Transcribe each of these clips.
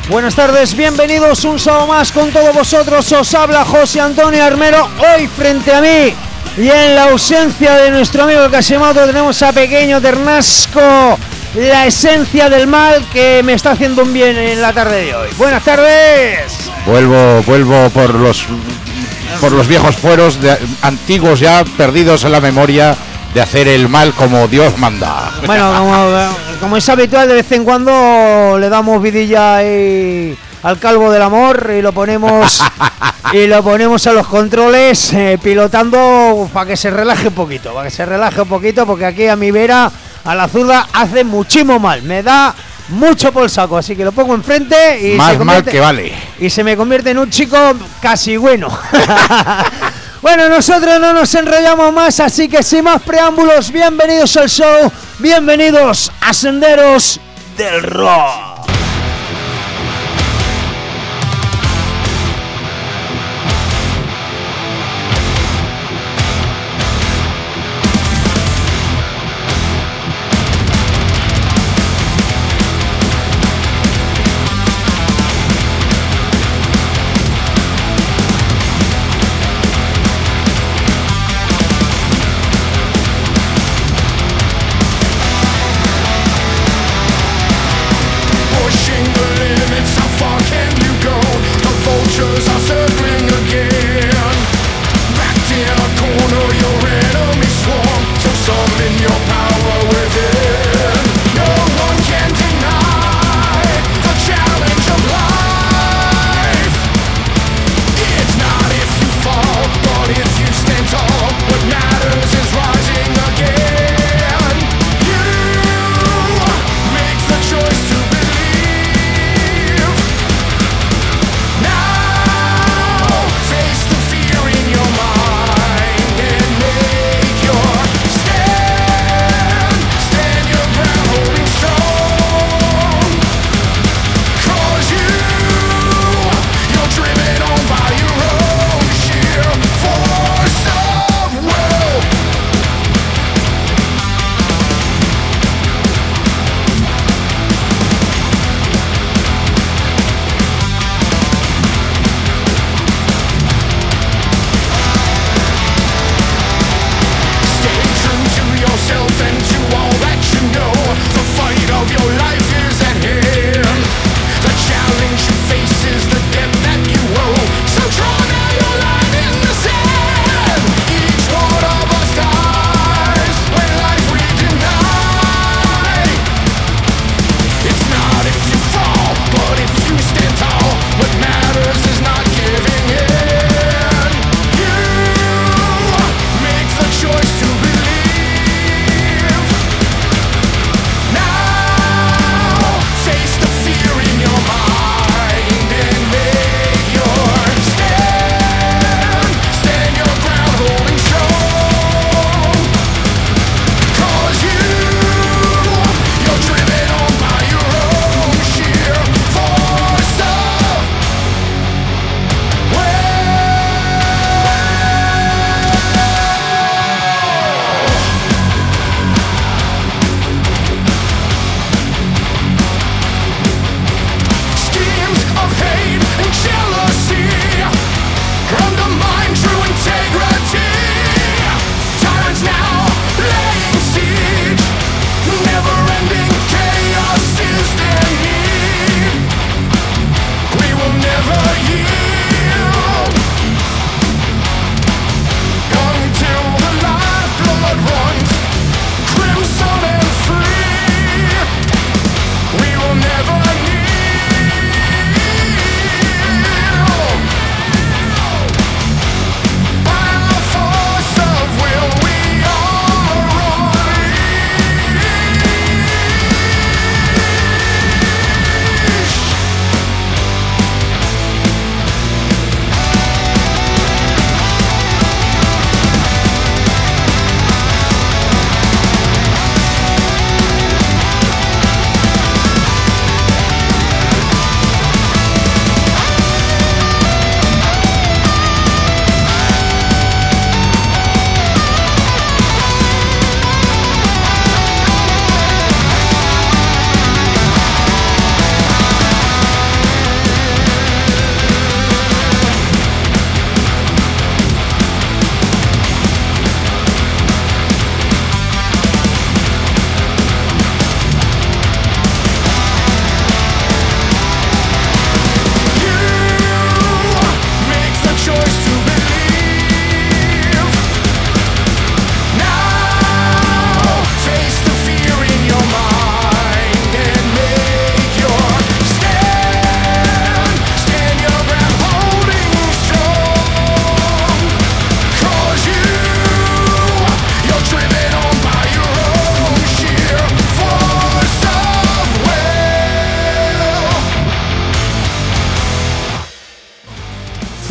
Buenas tardes, bienvenidos un sábado más con todos vosotros. Os habla José Antonio Armero. Hoy frente a mí y en la ausencia de nuestro amigo Casimoto tenemos a Pequeño Ternasco, la esencia del mal que me está haciendo un bien en la tarde de hoy. Buenas tardes. Vuelvo por los viejos fueros antiguos ya perdidos en la memoria de hacer el mal como Dios manda. Bueno, como es habitual, de vez en cuando le damos vidilla ahí al calvo del amor y lo ponemos a los controles, pilotando para que se relaje un poquito, porque aquí a mi vera, a la zurda, hace muchísimo mal, me da mucho por el saco, así que lo pongo enfrente y más mal que vale. Y se me convierte en un chico casi bueno. Bueno, nosotros no nos enrollamos más, así que sin más preámbulos, bienvenidos al show, bienvenidos a Senderos del Rock.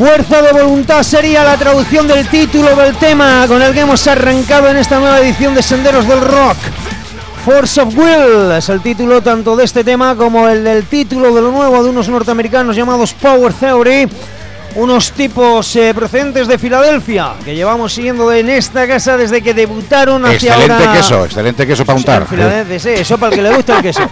Fuerza de voluntad sería la traducción del título del tema con el que hemos arrancado en esta nueva edición de Senderos del Rock. Force of Will es el título tanto de este tema como el del título de lo nuevo de unos norteamericanos llamados Power Theory, unos tipos procedentes de Filadelfia que llevamos siguiendo en esta casa desde que debutaron hacia ahora. Excelente queso para untar. Sí, eso para el que le gusta el queso.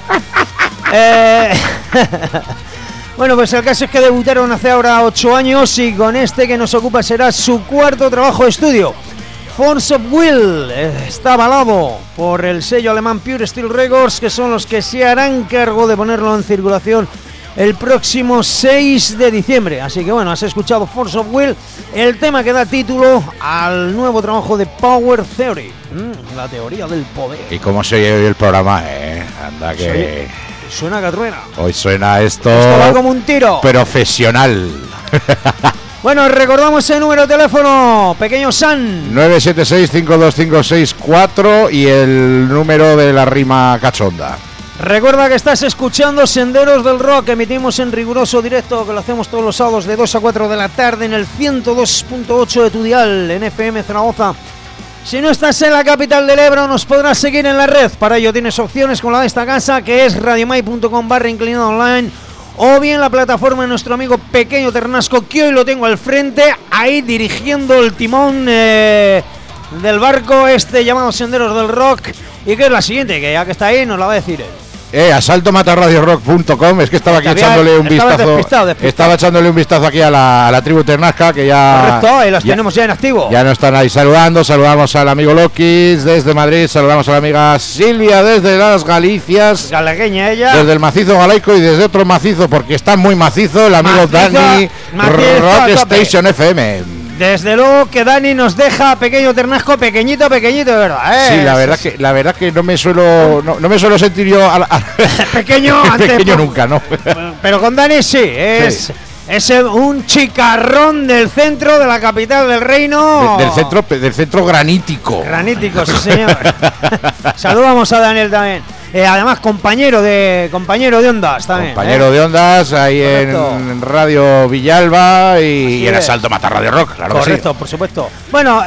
Bueno, pues el caso es que debutaron hace ahora 8 años y con este que nos ocupa será su cuarto trabajo de estudio. Force of Will está avalado por el sello alemán Pure Steel Records, que son los que se harán cargo de ponerlo en circulación el próximo 6 de diciembre. Así que bueno, has escuchado Force of Will, el tema que da título al nuevo trabajo de Power Theory, la teoría del poder. ¿Y cómo se oye el programa? Anda que... Suena que truena. Hoy suena esto va como un tiro. Profesional. Bueno, recordamos el número de teléfono, pequeño San. 976-52564 y el número de la rima cachonda. Recuerda que estás escuchando Senderos del Rock, emitimos en riguroso directo, que lo hacemos todos los sábados de 2 a 4 de la tarde en el 102.8 de tu dial, en FM Zaragoza. Si no estás en la capital del Ebro, nos podrás seguir en la red. Para ello tienes opciones como la de esta casa, que es radiomai.com/inclinado online, o bien la plataforma de nuestro amigo Pequeño Ternasco, que hoy lo tengo al frente, ahí dirigiendo el timón del barco este llamado Senderos del Rock, y que es la siguiente, que ya que está ahí nos la va a decir él. Asaltomatarradiorock.com. Es que estaba aquí echándole un vistazo. Despistado. Estaba echándole un vistazo aquí a la tribu Ternasca, que ya. Correcto, ahí las tenemos ya en activo. Ya nos están ahí saludando. Saludamos al amigo Lokis desde Madrid. Saludamos a la amiga Silvia desde las Galicias. Galagueña ella. Desde el macizo galaico y desde otro macizo, porque está muy macizo, el amigo Dani Rock Station FM. Desde luego que Dani nos deja Pequeño Ternasco pequeñito, de verdad. Sí, la verdad que no me suelo sentir yo pequeño nunca, ¿no? Pero con Dani sí, es un chicarrón del centro de la capital del reino. Del centro granítico. Granítico, sí señor. Saludamos a Daniel también. Además, compañero de ondas también. Compañero de ondas ahí. Correcto. En Radio Villalba y en Asalto Matar Radio Rock, claro. Correcto, sí. Por supuesto. Bueno,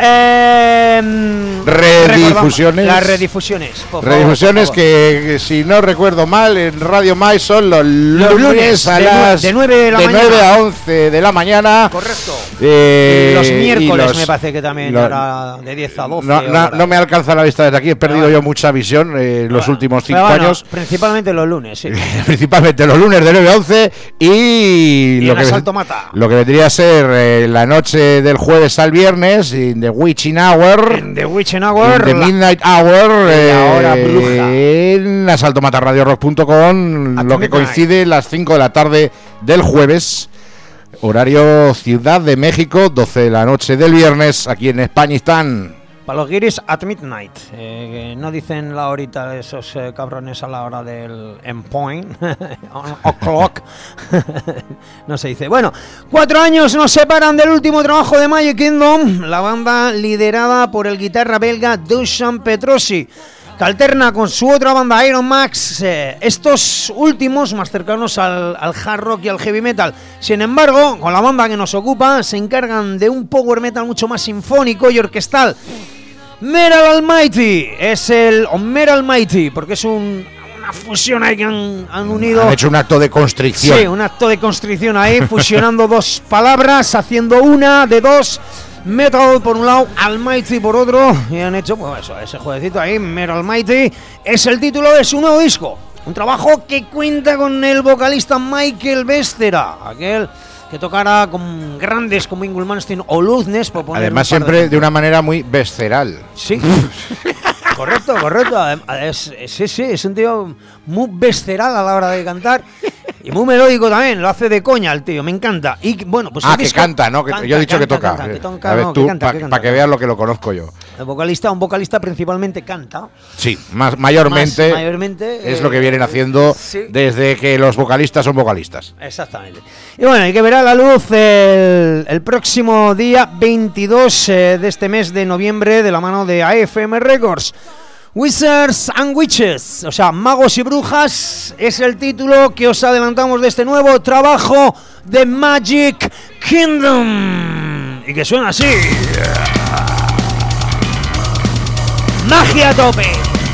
redifusiones. Las redifusiones. Redifusiones que, si no recuerdo mal, en Radio Mai son los lunes a las de 9 a 11 de la mañana. Correcto. Y los miércoles me parece que también era de 10 a 12. No me alcanza la vista desde aquí, he perdido yo mucha visión los últimos 5 años. Principalmente los lunes, sí. Principalmente los lunes de 9 a 11 y lo que vendría a ser la noche del jueves al viernes, in the witching hour, the midnight hour, la hora bruja, en asaltomatarradiorock.com, lo que coincide las 5 de la tarde del jueves, horario Ciudad de México, 12 de la noche del viernes, aquí en Españistán. Para los guiris, at midnight. Que no dicen la horita esos cabrones a la hora del endpoint. O'clock. No se dice. Bueno, 4 años nos separan del último trabajo de Magic Kingdom, la banda liderada por el guitarra belga Dusan Petrosi, que alterna con su otra banda Iron Max, estos últimos más cercanos al hard rock y al heavy metal. Sin embargo, con la banda que nos ocupa se encargan de un power metal mucho más sinfónico y orquestal. Metal Almighty es Metal Almighty, porque es una fusión ahí que han unido. Han hecho un acto de constricción. Sí, un acto de constricción ahí, fusionando dos palabras, haciendo una de dos. Metal por un lado, Almighty por otro, y han hecho pues eso, ese jueguecito ahí. Metal Almighty es el título de su nuevo disco, un trabajo que cuenta con el vocalista Michael Bestera, aquel que tocara con grandes como Yngwie Malmsteen o Luz Ness, por poner. Además siempre de una manera muy visceral. Sí. Correcto. Es un tío muy visceral a la hora de cantar y muy melódico también, lo hace de coña el tío, me encanta. Y bueno, pues que canta, ¿no? Yo he dicho que toca. A ver, tú, para que veas lo que lo conozco yo. Un vocalista principalmente canta. Sí, mayormente es lo que vienen haciendo desde que los vocalistas son vocalistas. Exactamente. Y bueno, hay que ver a la luz el próximo día 22 de este mes de noviembre de la mano de AFM Records. Wizards and Witches, o sea, Magos y Brujas, es el título que os adelantamos de este nuevo trabajo de Magic Kingdom. Y que suena así. Magia a tope.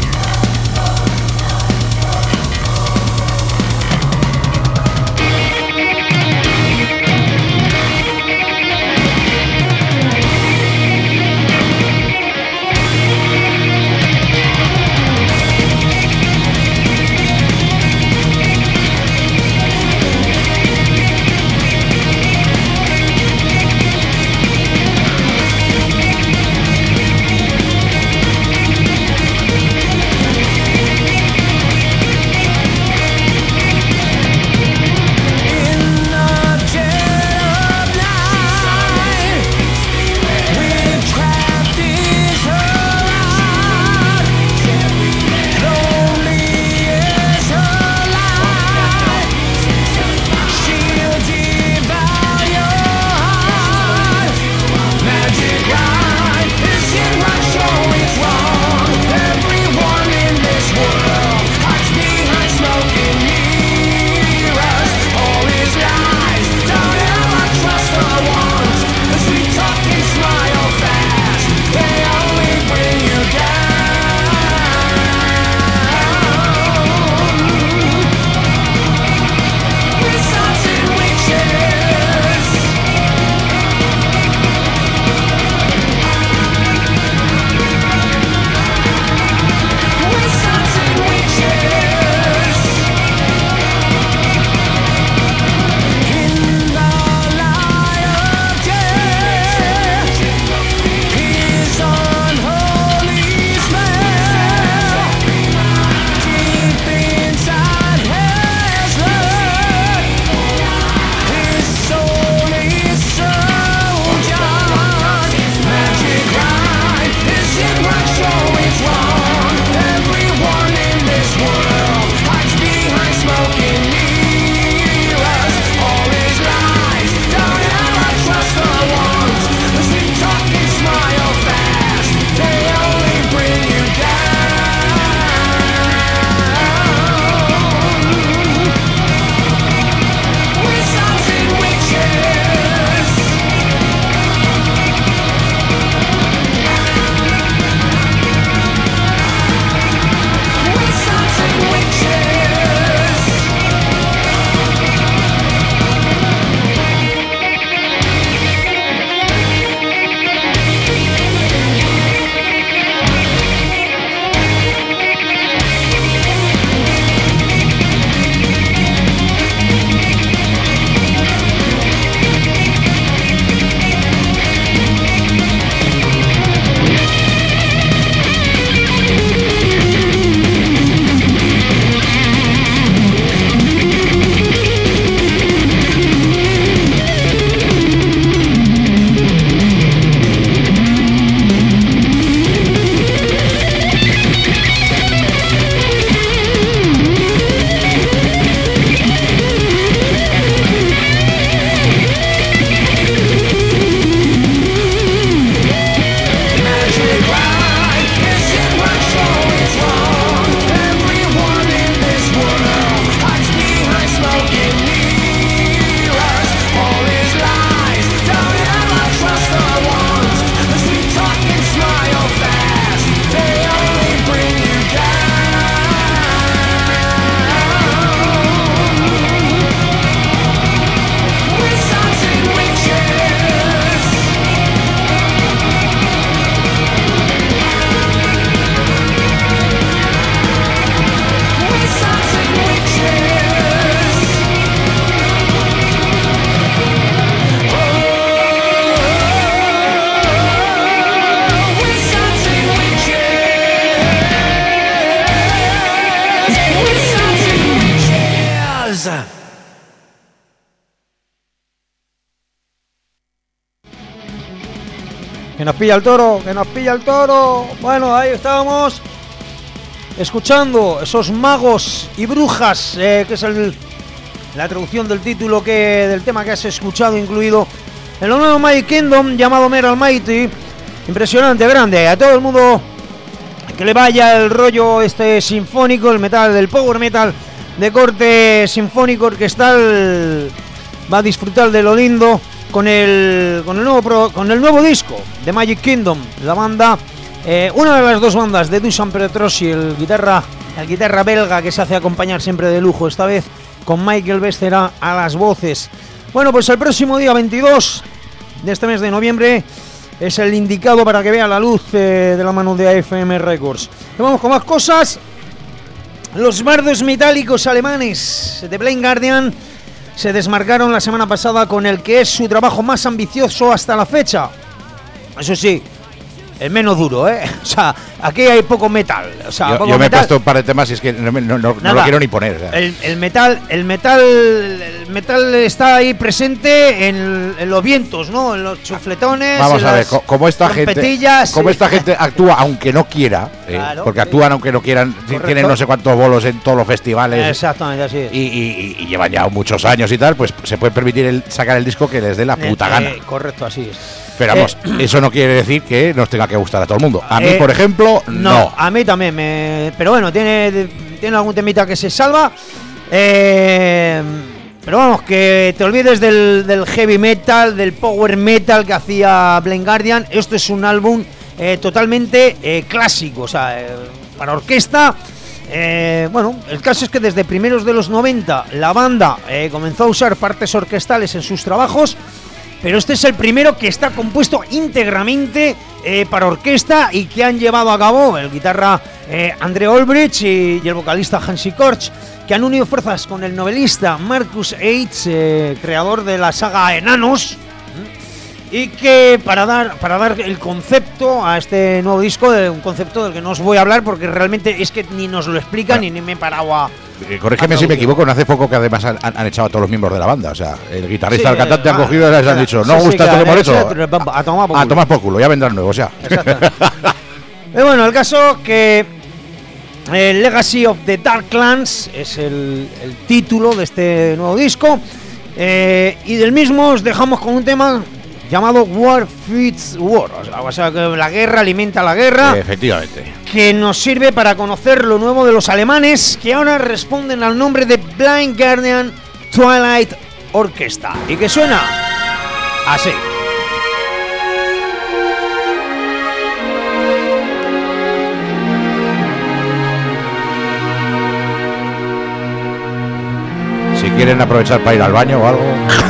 Que nos pilla el toro, que nos pilla el toro. Bueno, ahí estábamos escuchando esos magos y brujas, que es la traducción del título del tema que has escuchado, incluido en lo nuevo Magic Kingdom llamado Metal Mighty. Impresionante, grande. A todo el mundo que le vaya el rollo sinfónico, el metal, del power metal de corte sinfónico orquestal. Va a disfrutar de lo lindo con el nuevo disco de Magic Kingdom, la banda, una de las dos bandas de Dusan Petrossi, el guitarra belga, que se hace acompañar siempre de lujo, esta vez con Michael Becerra a las voces. Bueno, pues el próximo día 22 de este mes de noviembre es el indicado para que vea la luz de la mano de AFM Records. Y vamos con más cosas. Los bardos metálicos alemanes de Blind Guardian se desmarcaron la semana pasada con el que es su trabajo más ambicioso hasta la fecha. Eso sí, el menos duro, ¿eh? O sea, aquí hay poco metal. O sea, yo me he puesto un par de temas y es que no lo quiero ni poner. O sea. El metal está ahí presente en los vientos, ¿no? En los chufletones. Vamos a ver, cómo esta gente actúa aunque no quiera, claro, porque actúan aunque no quieran. Correcto. Tienen no sé cuántos bolos en todos los festivales. Exactamente, así es. Y llevan ya muchos años y tal, pues se puede permitir sacar el disco que les dé la puta gana. Correcto, así es. Pero vamos, eso no quiere decir que nos tenga que gustar a todo el mundo. A mí, por ejemplo, no. A mí también, pero bueno, tiene algún temita que se salva. Pero vamos, que te olvides del heavy metal, del power metal que hacía Blind Guardian. Esto es un álbum totalmente clásico, o sea, para orquesta. Bueno, el caso es que desde primeros de los 90 la banda comenzó a usar partes orquestales en sus trabajos, pero este es el primero que está compuesto íntegramente para orquesta y que han llevado a cabo el guitarra Andre Olbrich y el vocalista Hansi Korch, que han unido fuerzas con el novelista Marcus Eitz, creador de la saga Enanos, y que para dar el concepto a este nuevo disco, un concepto del que no os voy a hablar porque realmente es que ni nos lo explican, ni me he parado a... corrígeme si me equivoco, no hace poco que además han echado a todos los miembros de la banda. O sea, el guitarrista y el cantante han cogido y les han dicho, no gusta esto que hemos hecho, a tomar por culo, ya vendrán nuevos ya. Bueno, el caso que Legacy of the Darklands es el título de este nuevo disco, y del mismo os dejamos con un tema llamado War Feeds War, o sea que la guerra alimenta la guerra. Efectivamente. Que nos sirve para conocer lo nuevo de los alemanes, que ahora responden al nombre de Blind Guardian Twilight Orchestra, y que suena así. Si quieren aprovechar para ir al baño o algo.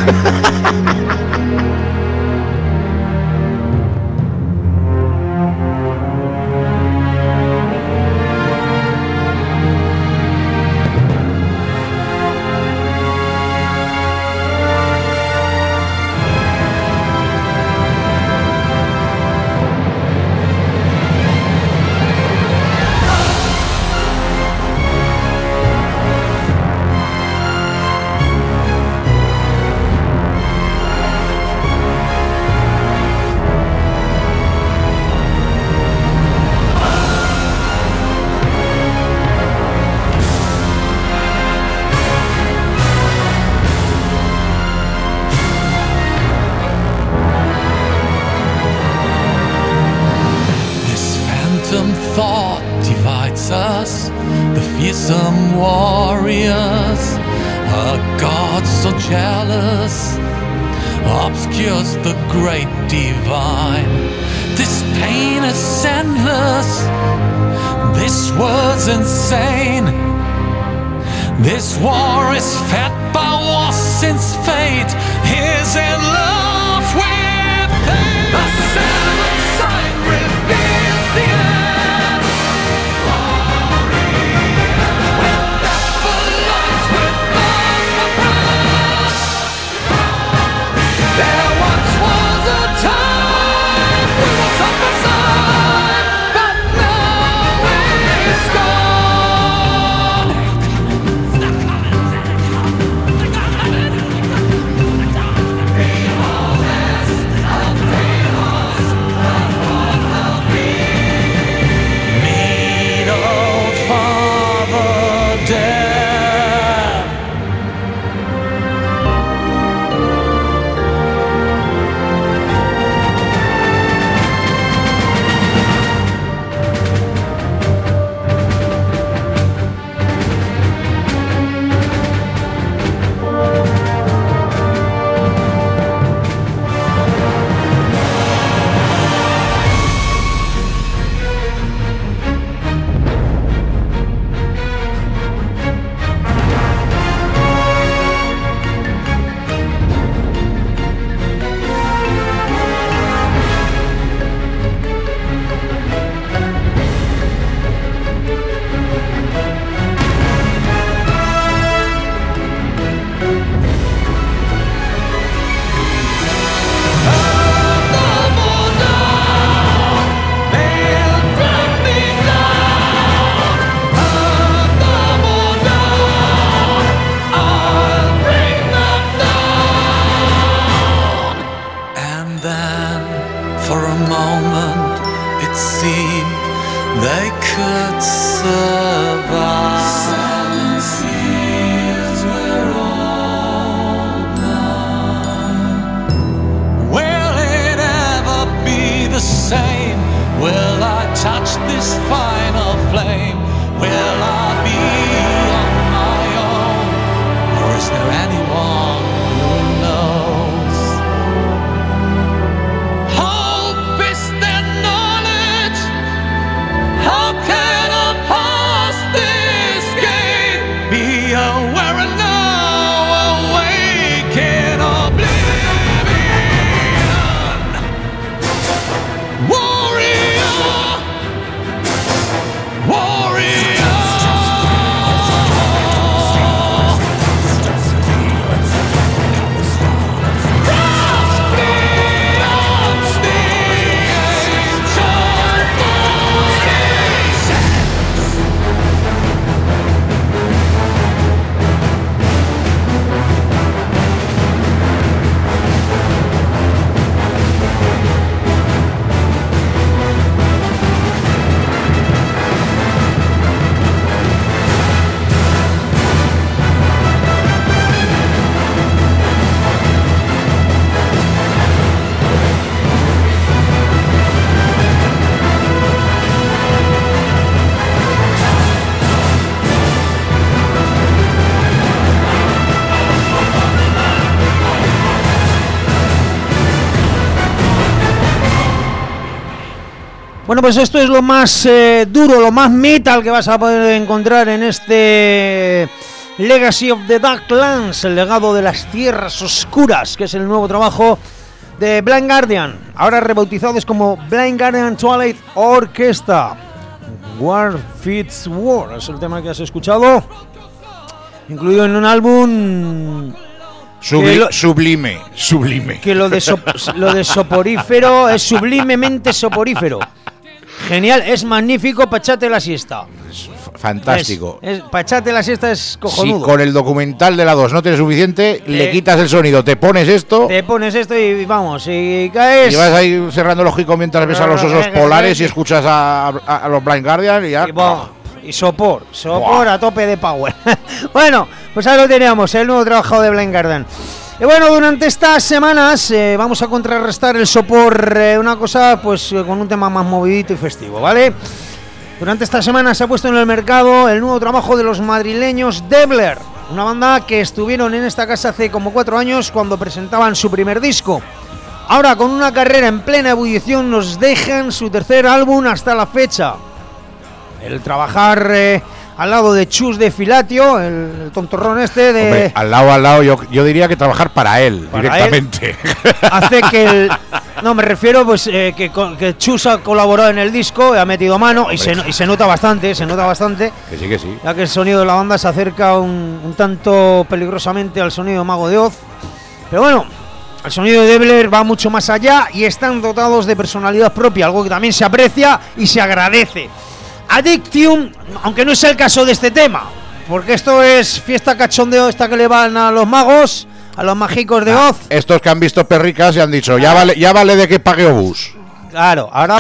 Obscures the great divine. This pain is endless. This war's insane. This war is fed by war since fate is in love with fate. The seven sign reveals the end. With deathful lights, with bars of blood. There once was a time we were side by side, but now it's gone. Bueno, pues esto es lo más duro, lo más metal que vas a poder encontrar en este Legacy of the Darklands, el legado de las tierras oscuras, que es el nuevo trabajo de Blind Guardian, ahora rebautizados como Blind Guardian Twilight Orchestra. War Fits War es el tema que has escuchado, incluido en un álbum Sublime. que lo de soporífero es sublimemente soporífero. Genial, es magnífico, pachate la siesta. Fantástico. Pachate la siesta es Si cojonudo. con el documental de la 2 no tienes suficiente, le quitas el sonido, te pones esto Te pones esto y vamos, y caes. y vas ahí cerrando el ojico mientras ves a los osos polares y escuchas a los Blind Guardian y ya. Y sopor a tope de power. Bueno, pues ahí lo teníamos, el nuevo trabajo de Blind Guardian. Y bueno, durante estas semanas vamos a contrarrestar el sopor, una cosa pues con un tema más movidito y festivo, ¿vale? Durante esta semana se ha puesto en el mercado el nuevo trabajo de los madrileños Debler, una banda que estuvieron en esta casa hace como 4 años cuando presentaban su primer disco. Ahora, con una carrera en plena ebullición, nos dejan su tercer álbum hasta la fecha. El trabajar al lado de Chus de Filatio, el tontorrón este de... Hombre, al lado, yo diría que trabajar para él, directamente. Hace que no, me refiero pues que Chus ha colaborado en el disco, ha metido mano y se nota bastante, Que sí. ya que el sonido de la banda se acerca un tanto peligrosamente al sonido de Mago de Oz. Pero bueno, el sonido de Debler va mucho más allá y están dotados de personalidad propia, algo que también se aprecia y se agradece. Addictium, aunque no es el caso de este tema, porque esto es fiesta cachondeo esta que le van a los magos, a los mágicos de Oz. Estos que han visto perricas y han dicho, ya vale de que pague obús. Claro, ahora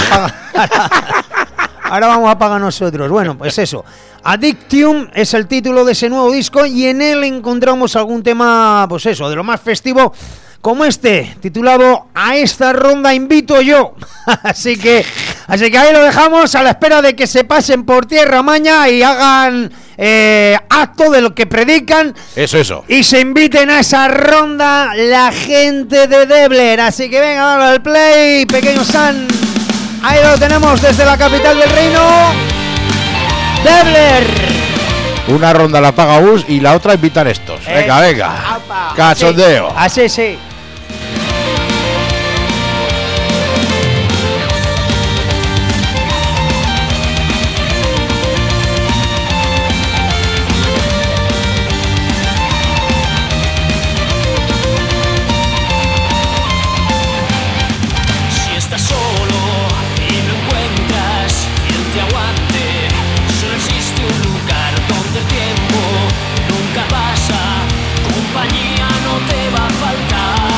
vamos a pagar nosotros. Bueno, pues eso. Addictium es el título de ese nuevo disco y en él encontramos algún tema, pues eso, de lo más festivo, como este, titulado A esta ronda invito yo. Así que ahí lo dejamos a la espera de que se pasen por tierra maña y hagan acto de lo que predican. Eso. Y se inviten a esa ronda la gente de Debler. Así que venga, dale al play, pequeño San. Ahí lo tenemos desde la capital del reino. Debler. Una ronda la paga obús y la otra invitan estos. Venga. Apa. Cachondeo. Así, sí. Si estás solo y no encuentras quien te aguante, solo existe un lugar donde el tiempo nunca pasa, compañía no te va a faltar.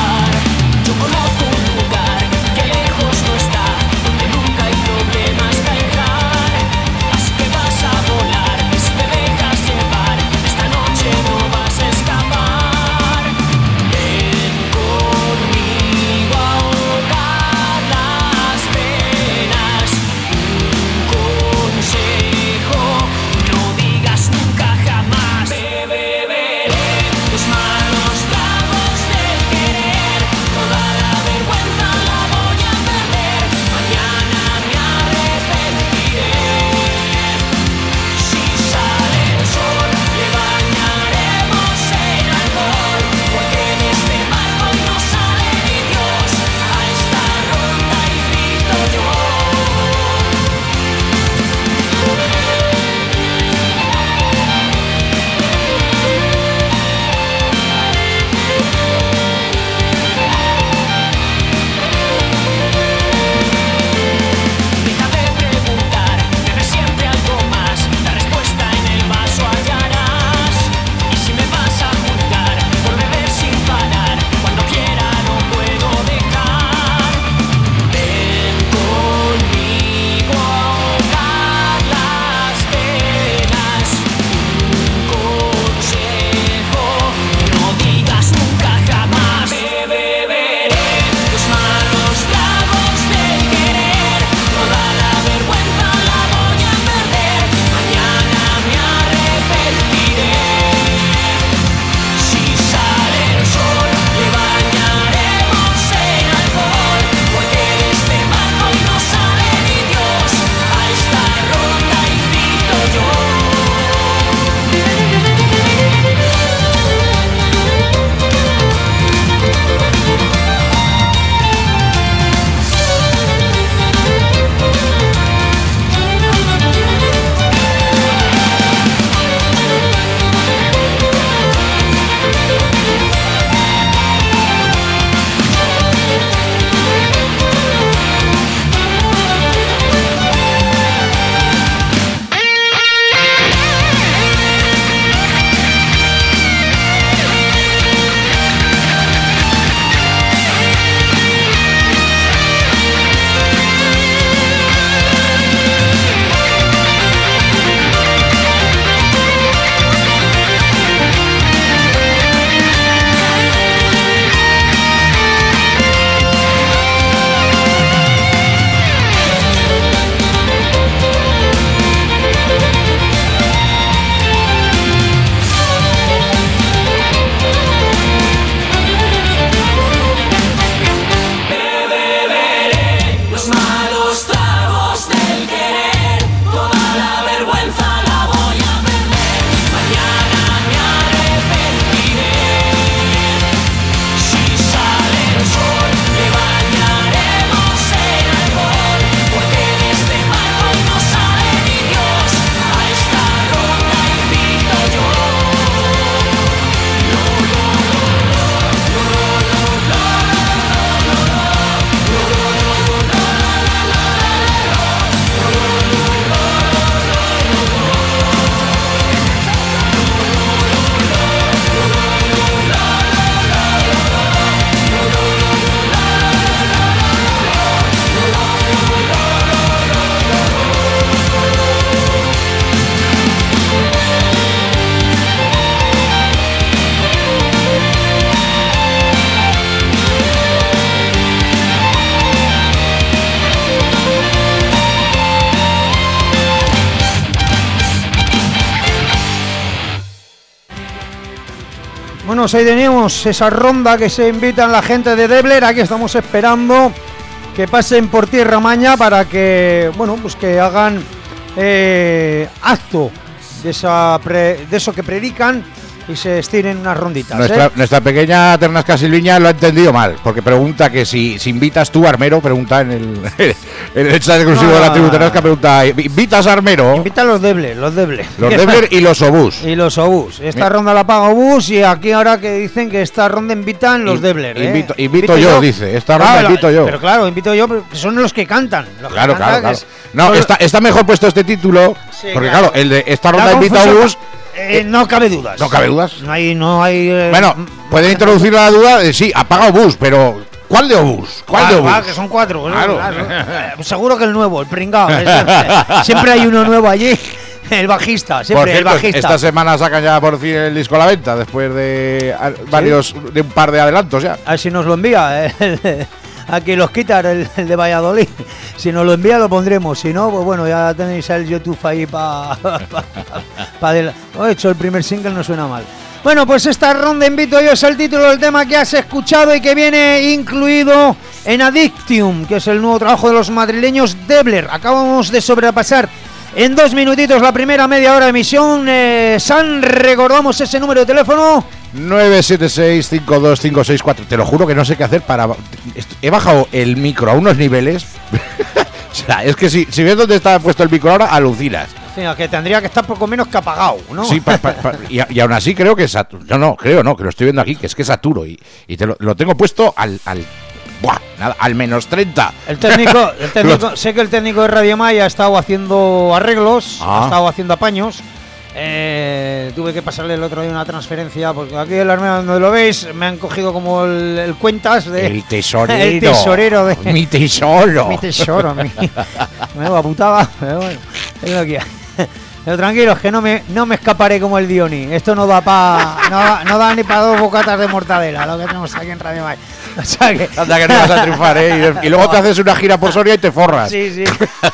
Bueno, hoy tenemos esa ronda que se invitan la gente de Debler. Aquí estamos esperando que pasen por Tierra Maña para que, bueno, pues que hagan acto de eso que predican y se estiren unas ronditas. Nuestra pequeña Ternasca Silviña lo ha entendido mal, porque pregunta que si invitas tú a Armero, pregunta en el chat exclusivo de la tribu Ternasca, pregunta, ¿invitas a Armero? Invita a los Debler. Los Debler y los Obús. Y los Obús. Esta ronda la paga Obús y aquí ahora que dicen que esta ronda invitan los Debler. Invito yo, dice. Esta ronda invito yo. Pero claro, invito yo, porque son los que cantan. Claro. No, está mejor puesto este título, sí, porque claro, el de esta ronda invita a Obús. No cabe dudas. No cabe dudas. No hay. Bueno, pueden introducir la duda de sí, apaga Obús, pero ¿cuál de Obús? ¿Cuál de Obús? Que son 4. Claro. Seguro que el nuevo, el pringao. Siempre hay uno nuevo allí. El bajista, siempre. Por cierto, el bajista. Esta semana sacan ya por fin el disco a la venta, después de de un par de adelantos ya. A ver si nos lo envía. Aquí los quitar el de Valladolid. Si nos lo envía lo pondremos. Si no, pues bueno, ya tenéis el YouTube ahí para he hecho el primer single, no suena mal. Bueno, pues esta ronda invito yo es el título del tema que has escuchado y que viene incluido en Addictium, que es el nuevo trabajo de los madrileños Debler. Acabamos de sobrepasar en 2 minutitos la primera media hora de emisión. San, recordamos ese número de teléfono. 976-52564. Te lo juro que no sé qué hacer para... He bajado el micro a unos niveles. O sea, es que si ves dónde está puesto el micro ahora, alucinas. Sí, que tendría que estar poco menos que apagado, ¿no? Sí, y aún así creo que saturo. No, que lo estoy viendo aquí, que es que saturo. Y te lo tengo puesto al menos 30. El técnico sé que el técnico de Radio Maya ha estado haciendo arreglos, ha estado haciendo apaños. Tuve que pasarle el otro día una transferencia porque aquí en la Armenia, donde lo veis, me han cogido como el cuentas de el tesorero. El tesorero de mi tesoro. Me va putada, pero bueno, es lo que hay. Pero tranquilos, que no me escaparé como el Dioni. Esto no da no da ni para 2 bocatas de mortadela, lo que tenemos aquí en Radio Maya. O sea que anda que no vas a triunfar, y luego te haces una gira por Soria y te forras. Sí.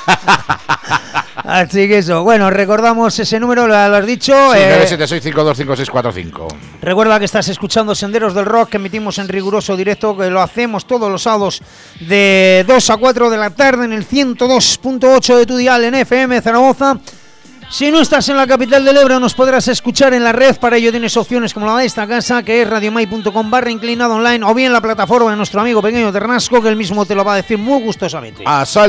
Así que eso, bueno, recordamos ese número, lo has dicho. Sí, 976-525-645. Recuerda que estás escuchando Senderos del Rock, que emitimos en riguroso directo, que lo hacemos todos los sábados de 2 a 4 de la tarde en el 102.8 de tu dial en FM Zaragoza. Si no estás en la capital del Ebro, nos podrás escuchar en la red. Para ello tienes opciones como la de esta casa, que es radiomai.com/inclinado online, o bien la plataforma de nuestro amigo Pequeño Ternasco, que él mismo te lo va a decir muy gustosamente.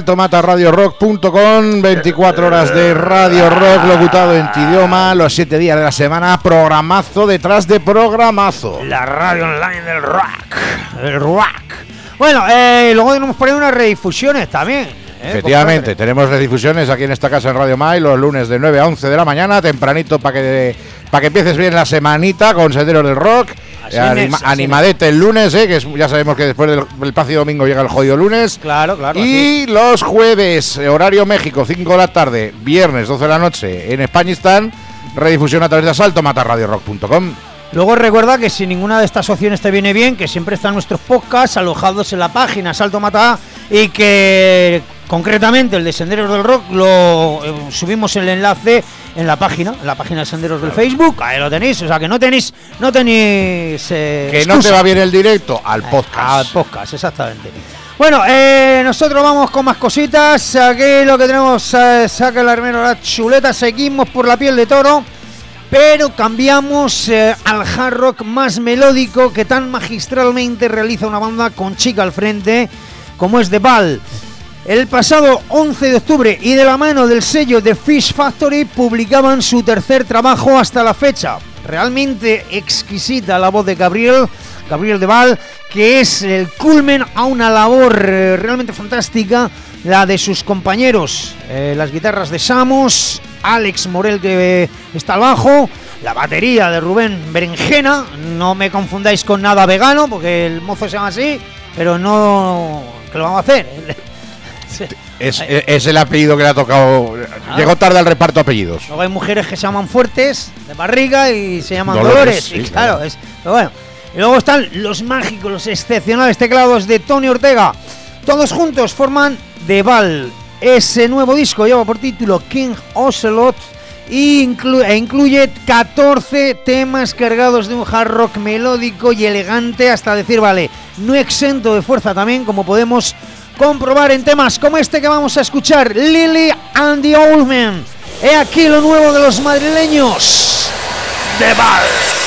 Asaltomatarradiorock.com, 24 horas de Radio Rock locutado en tu idioma, los 7 días de la semana, programazo detrás de programazo. La radio online del rock. El rock. Bueno, luego tenemos por ahí unas redifusiones también. Efectivamente, tenemos redifusiones aquí en esta casa en Radio Mai los lunes de 9 a 11 de la mañana, tempranito para que empieces bien la semanita con Senderos del Rock. Animadete el lunes, que ya sabemos que después del Plácido Domingo llega el jodido lunes. Claro. Y los jueves, horario México, 5 de la tarde, viernes, 12 de la noche, en Españistán, redifusión a través de asaltomatarradiorock.com. Luego recuerda que si ninguna de estas opciones te viene bien, que siempre están nuestros podcasts alojados en la página Salto Mata, y que concretamente el de Senderos del Rock lo subimos el enlace en la página de Senderos del Facebook. Ahí lo tenéis, o sea que no tenéis que excusa. No te va bien el directo al podcast. Al podcast, exactamente. Bueno, nosotros vamos con más cositas. Aquí lo que tenemos, saca el armero la chuleta, seguimos por la piel de toro. Pero cambiamos al hard rock más melódico que tan magistralmente realiza una banda con chica al frente como es The Val. El pasado 11 de octubre y de la mano del sello The Fish Factory publicaban su tercer trabajo hasta la fecha. Realmente exquisita la voz de Gabriel The Val, que es el culmen a una labor realmente fantástica, la de sus compañeros, las guitarras de Samos, Alex Morel, que está al bajo, la batería de Rubén Berenjena, no me confundáis con Nada Vegano, porque el mozo se llama así, pero no, ¿qué lo vamos a hacer? Es el apellido que le ha tocado. Llegó tarde al reparto de apellidos. Luego hay mujeres que se llaman Fuertes, de barriga, y se llaman Dolores. Sí, y claro, pero bueno. Y luego están los mágicos, los excepcionales teclados de Tony Ortega. Todos juntos forman The Val. Ese nuevo disco lleva por título King Ocelot e incluye 14 temas cargados de un hard rock melódico y elegante, hasta decir vale, no exento de fuerza también, como podemos comprobar en temas como este que vamos a escuchar, Lily and the Old Men. He aquí lo nuevo de los madrileños de Val.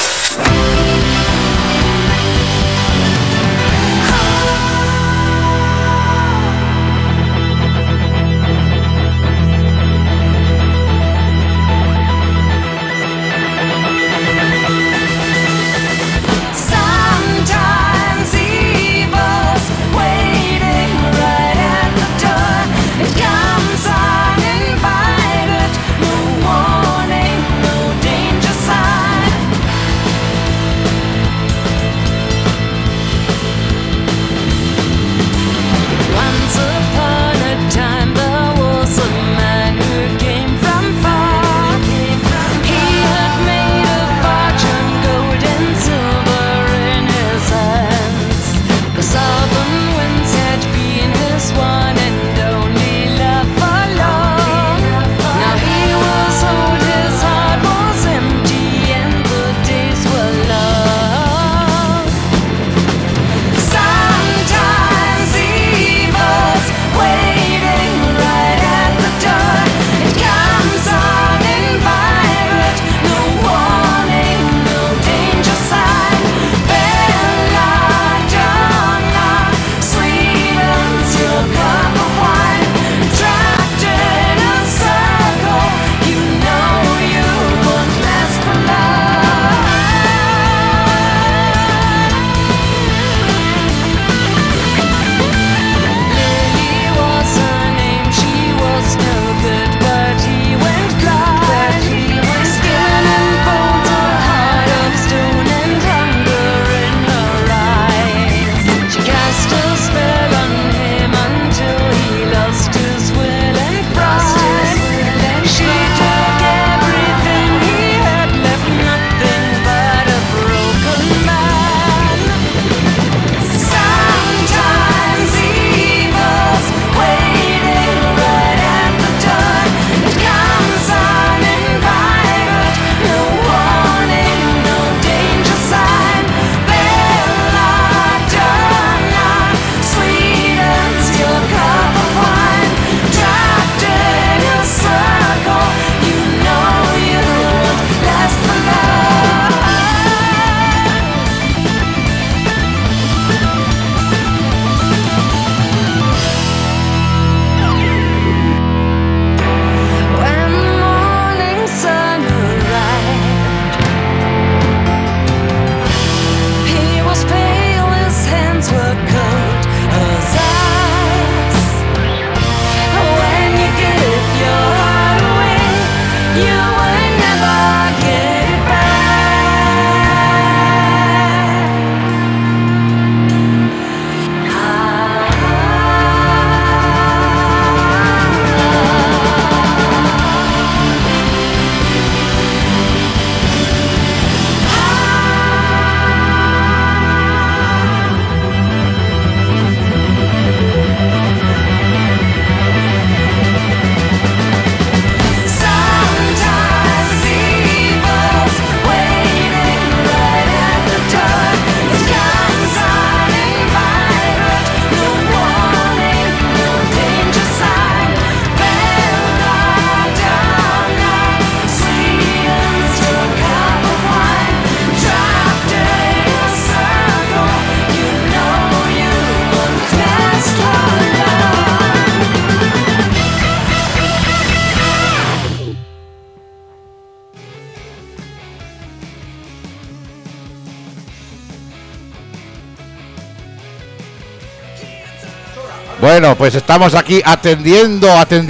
Bueno, pues estamos aquí atendiendo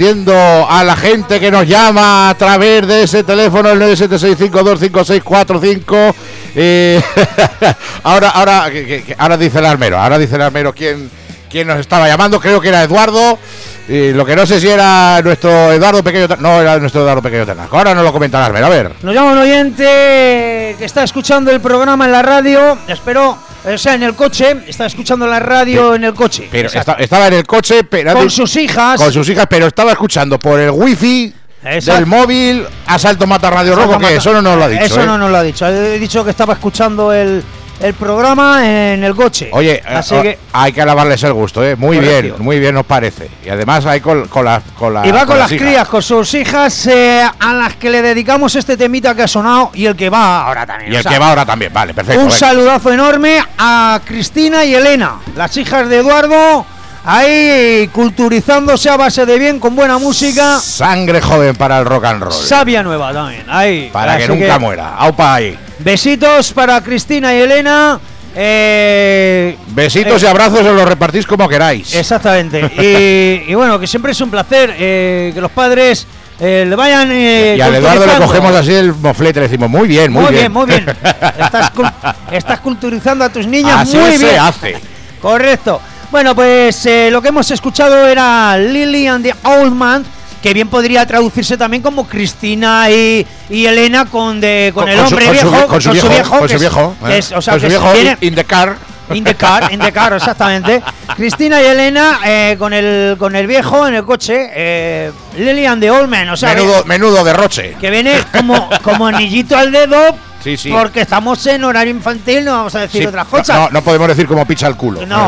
a la gente que nos llama a través de ese teléfono, el 976525645. Ahora dice el armero quién nos estaba llamando. Creo que era Eduardo. Lo que no sé si era nuestro Eduardo Pequeño. No, era nuestro Eduardo Pequeño Tanaco. Ahora nos lo comenta el armero. A ver. Nos llama un oyente que está escuchando el programa en la radio. Espero. O sea, en el coche, está escuchando la radio en el coche. Pero estaba en el coche, pero con sus hijas, pero estaba escuchando por el wifi Exacto. del móvil, asalto mata Radio Rock, ¿o qué? Eso no nos lo ha dicho. Eso no nos lo ha dicho. He dicho que estaba escuchando el programa en el coche. Oye, así que hay que alabarles el gusto, ¿eh? Muy bien nos parece. Y además hay con las y va con las hijas. crías, con sus hijas, a las que le dedicamos este temita que ha sonado y el que va ahora también. Y o el sea, que va ahora también, vale, perfecto. un venga. saludazo enorme a Cristina y Elena, las hijas de Eduardo, ahí culturizándose a base de bien, con buena música. Sangre joven para el rock and roll. Sabia nueva también, ahí. Para que Así nunca muera. Aupa ahí. Besitos para Cristina y Elena. Besitos y abrazos os los repartís como queráis. Exactamente. y bueno, que siempre es un placer que los padres le vayan. Y al Eduardo le culturizando. cogemos así el moflete, le decimos muy bien. Muy bien. Estás culturizando a tus niñas Así muy se bien. hace. Correcto. Bueno, pues lo que hemos escuchado era Lily and the Old Man, que bien podría traducirse también como Cristina y Elena con el hombre viejo. Con su viejo. O sea, Con su que viejo viene- in the car. In the car, exactamente. Cristina y Elena con el viejo en el coche. Lily and the Old Man, o sea, Menudo derroche. que viene como anillito al dedo. Sí, sí. Porque estamos en horario infantil, no vamos a decir Sí, otras cosas. No podemos decir como picha el culo. No.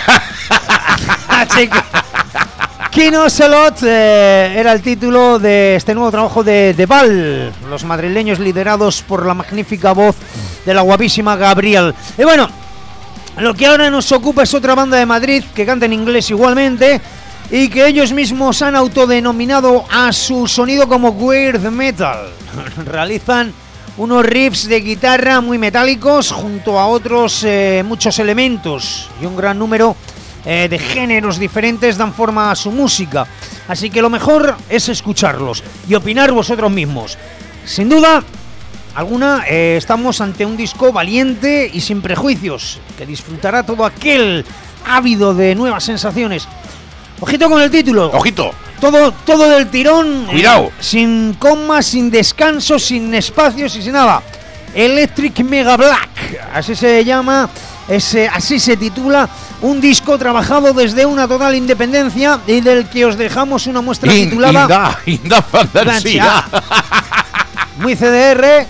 Así que Kino Selot era el título de este nuevo trabajo de Val, los madrileños liderados por la magnífica voz de la guapísima Gabriel. Y bueno, lo que ahora nos ocupa es otra banda de Madrid que canta en inglés igualmente y que ellos mismos han autodenominado a su sonido como Weird Metal. Realizan unos riffs de guitarra muy metálicos junto a otros muchos elementos y un gran número de géneros diferentes dan forma a su música. Así que lo mejor es escucharlos y opinar vosotros mismos. Sin duda alguna, estamos ante un disco valiente y sin prejuicios que disfrutará todo aquel ávido de nuevas sensaciones. Ojito con el título. Ojito. Todo del tirón. Cuidado. Sin comas, sin descanso, sin espacios y sin nada. Electric Mega Black. Así se llama. Así se titula. Un disco trabajado desde una total independencia y del que os dejamos una muestra titulada Inda fantasía. Muy CDR.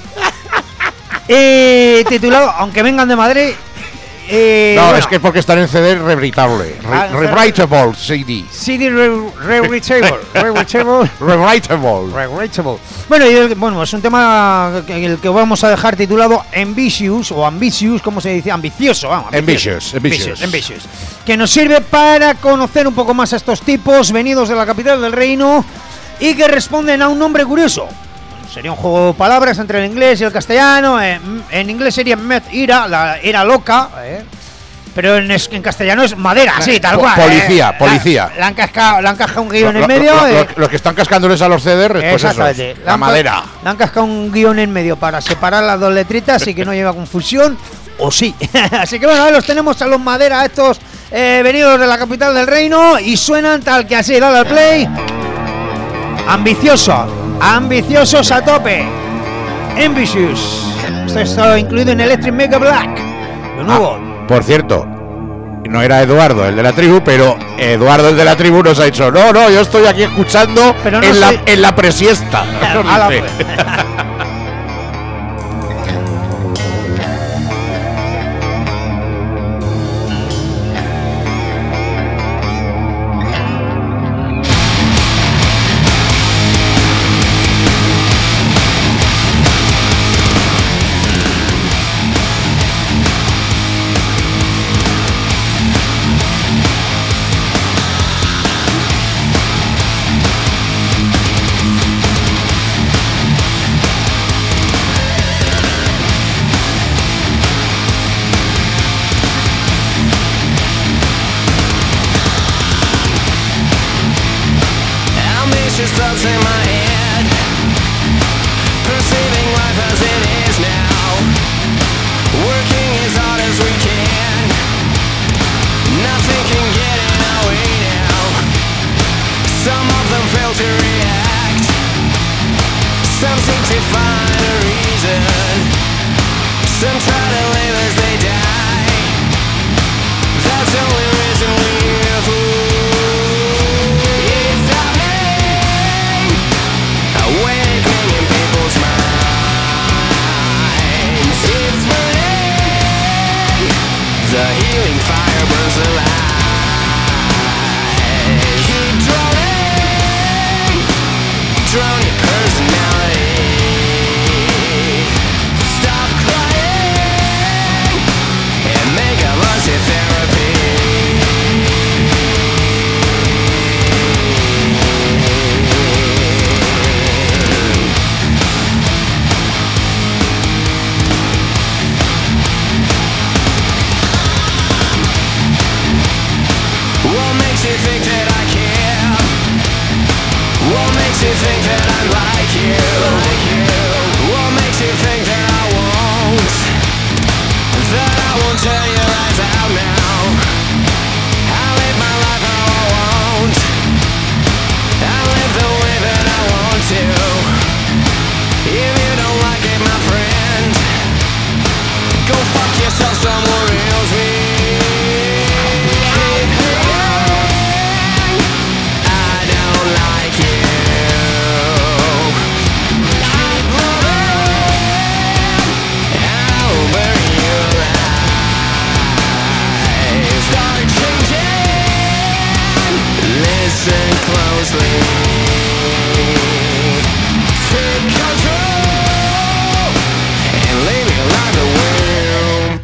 Titulado Aunque vengan de Madrid. No, bueno, es que porque están en CD rewritable. Rewritable CD. CD Rewritable. Rewritable. Bueno, es un tema el que vamos a dejar titulado Ambitious, ¿cómo se dice? Ambicioso, vamos. Ambitious. Que nos sirve para conocer un poco más a estos tipos venidos de la capital del reino y que responden a un nombre curioso. Sería un juego de palabras entre el inglés y el castellano. En inglés sería Met Ira, la era loca. Pero en castellano es madera, así, tal cual. Policía. Le han cascado un guión en medio. Los que están cascándoles a los CDR, pues eso. Exactamente. La madera. Le han cascado un guión en medio para separar las dos letritas y que no lleva confusión. O sí. Así que bueno, ahí los tenemos a los madera, estos venidos de la capital del reino. Y suenan tal que así, dale al play. Ambiciosos a tope. Ambitious. Esto está incluido en Electric Mega Black. Lo nuevo. Por cierto, no era Eduardo el de la tribu, pero Eduardo el de la tribu nos ha dicho: no, yo estoy aquí escuchando Pero no en la presiesta. A Dice. Ambitious thoughts in my head, perceiving life as it is now, working as hard as we can, nothing can get in our way now. Some of them fail to react, some seem to find a reason, some try to live as they die. That's the only reason we're fools. It's happening. feeling fire burns the light. Keep drown your personality. Stop crying and make a lunch your therapy. What makes you think that I care? What makes you think that I'm like you? What makes you think that I won't? That I won't tell your lies out now. I live my life how I want. I live the way that I want to. If you don't like it, my friend, go fuck yourself somewhere else. Listen closely. Take control and leave me like the wheel.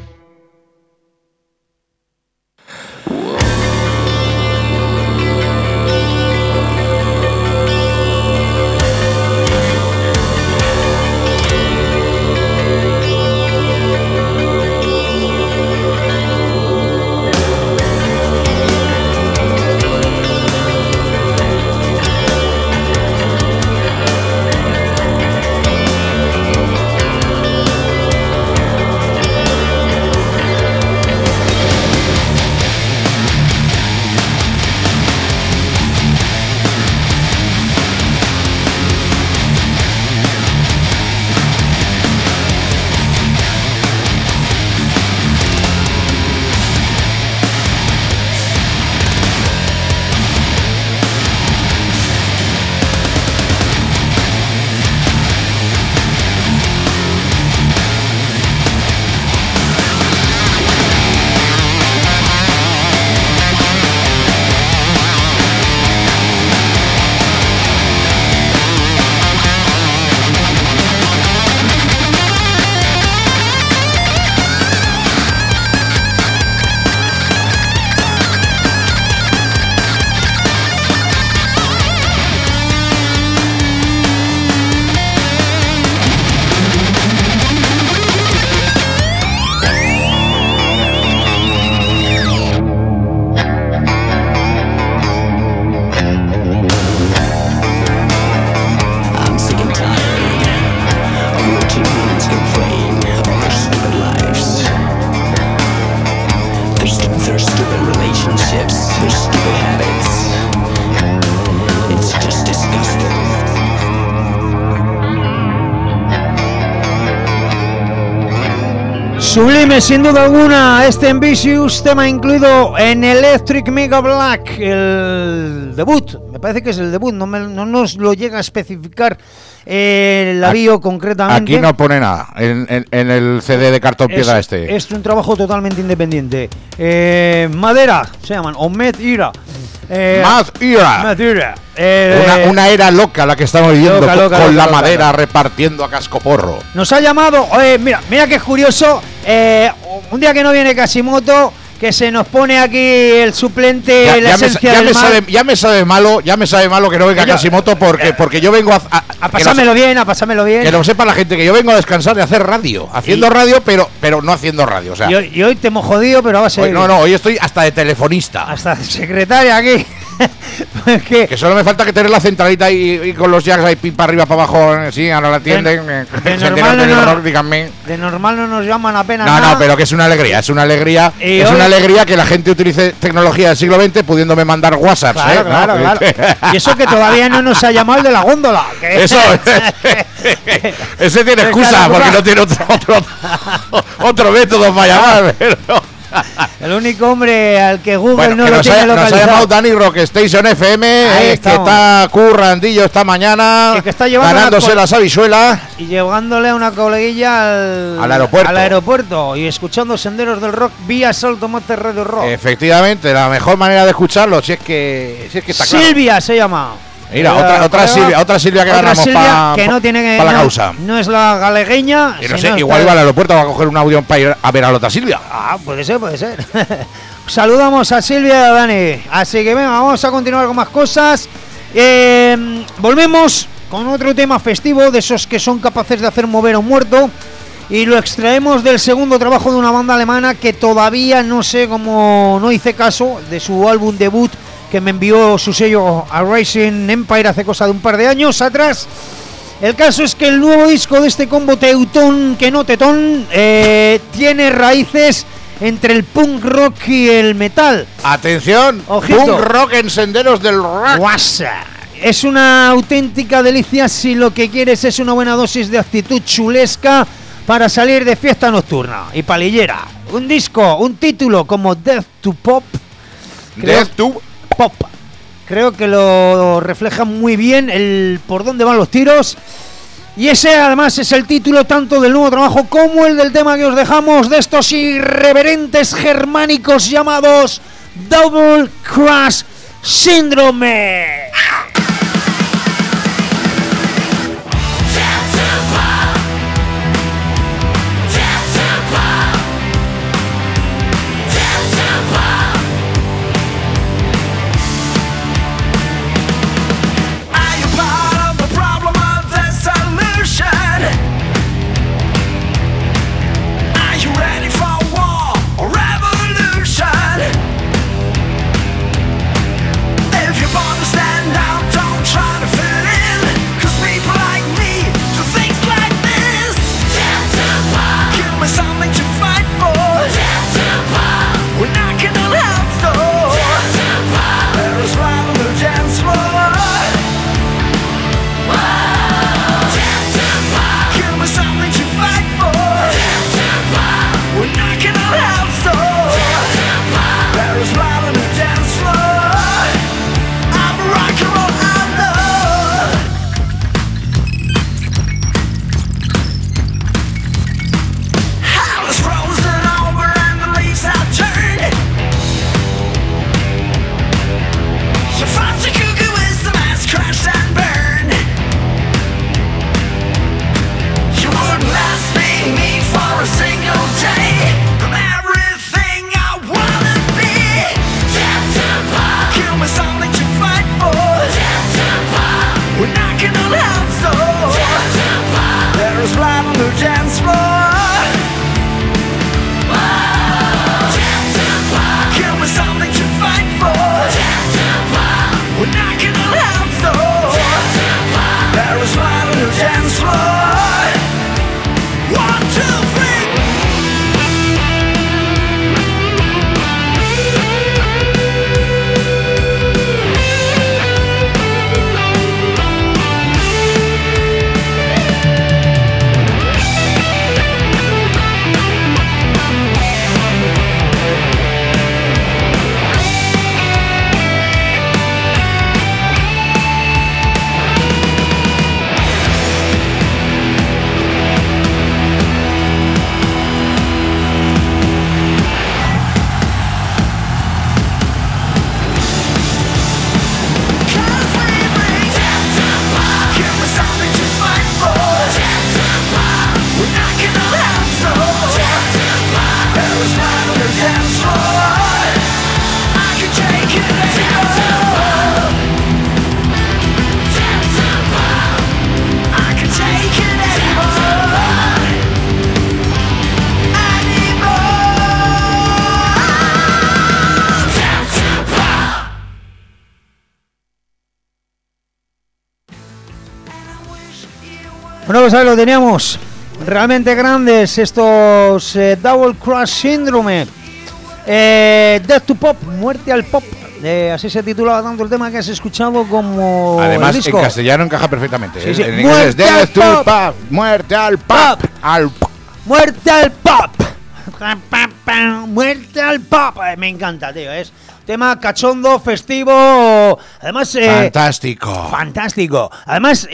Sublime, sin duda alguna, este Ambitious, tema incluido en Electric Mega Black, el debut, me parece que es el debut, no nos lo llega a especificar la bio concretamente. Aquí no pone nada, en el CD de cartón piedra este. Es un trabajo totalmente independiente. Madera, se llaman, o Med Ira. Mad Era. Una era loca la que estamos viviendo con la madera repartiendo a cascoporro. Nos ha llamado, mira que es curioso, un día que no viene Casimoto, que se nos pone aquí el suplente, la esencia del mal. Ya me sabe malo que no venga Casimoto porque yo vengo a pasármelo bien. Que lo sepa la gente, que yo vengo a descansar de hacer radio, haciendo radio, pero no haciendo radio, o sea. Y hoy te hemos jodido, pero va a ser. Hoy estoy hasta de telefonista. Hasta de secretaria aquí. Pues que solo me falta que tener la centralita y con los jacks ahí para arriba, para abajo, sí, ahora la atienden. De normal no nos llaman apenas. No, pero que es una alegría, es una alegría que la gente utilice tecnología del siglo XX pudiéndome mandar WhatsApp. Claro. Y eso que todavía no nos ha llamado el de la góndola. Eso, ese tiene excusa porque no tiene otro método para llamar, pero. El único hombre al que Google Bueno, no que lo tiene nos ha localizado. llamado Dani Rock Station FM, Ahí que estamos. está currandillo esta mañana, Y que está llevando ganándose una las habichuelas. Y llevándole a una coleguilla Al aeropuerto. al aeropuerto y escuchando Senderos del Rock vía Salto Mate Radio Rock. Efectivamente, la mejor manera de escucharlo, si es que está claro. Silvia se llama. Mira, La otra colega- Silvia que otra ganamos Silvia que no tiene que para la no- causa. No es la galegueña. Y no sino sé, igual está- iba al aeropuerto, va a coger un avión para ir a ver a la otra Silvia. Ah, puede ser, puede ser. Saludamos a Silvia y a Dani. Así que venga, vamos a continuar con más cosas. Volvemos con otro tema festivo, de esos que son capaces de hacer mover a un muerto. Y lo extraemos del segundo trabajo de una banda alemana que todavía no sé cómo no hice caso de su álbum debut que me envió su sello a Rising Empire hace cosa de un par de años atrás. El caso es que el nuevo disco de este combo teutón que no tetón tiene raíces entre el punk rock y el metal. Atención, Ojito. punk rock en senderos del rock. Guasa. Es una auténtica delicia si lo que quieres es una buena dosis de actitud chulesca para salir de fiesta nocturna y palillera. Un disco, un título como Death to Pop. Death to Pop. Creo que lo refleja muy bien el por dónde van los tiros. Y ese además es el título tanto del nuevo trabajo como el del tema que os dejamos de estos irreverentes germánicos llamados Double Crash Syndrome. Are you part of the problem or the solution? Are you ready for war or revolution? If you're born to stand out, don't try to fit in. 'Cause people like me do things like this. Give me something to fight for. We're knocking on heaven's door. There is right on the dance floor. Give me something to fight for. We're knocking on heaven's door. There is right on the dance floor. I'm a rock and roll outlaw. I was frozen over and the leaves have turned. So fast a cuckoo is the mass crashed and burned. You wouldn't last me for a single day. I'm everything I wanna be. Give me something to fight for. We're knocking on heaven's door. There is blood on the dance floor. Give me something to fight for. We're knocking on heaven's door. There is blood on the dance floor. 1, 2, 3. Bueno, pues ahí lo teníamos. Realmente grandes estos Double Crash Syndrome. Death to Pop, muerte al pop. Así se titulaba tanto el tema que has escuchado como Además, el disco. en castellano encaja perfectamente. Sí, sí. En inglés, Muerte Death al to pop. Pop, muerte al pop. Al pop. Muerte al pop. Muerte al pop. Me encanta, tío. Es tema cachondo, festivo. Además, Fantástico. fantástico. Además,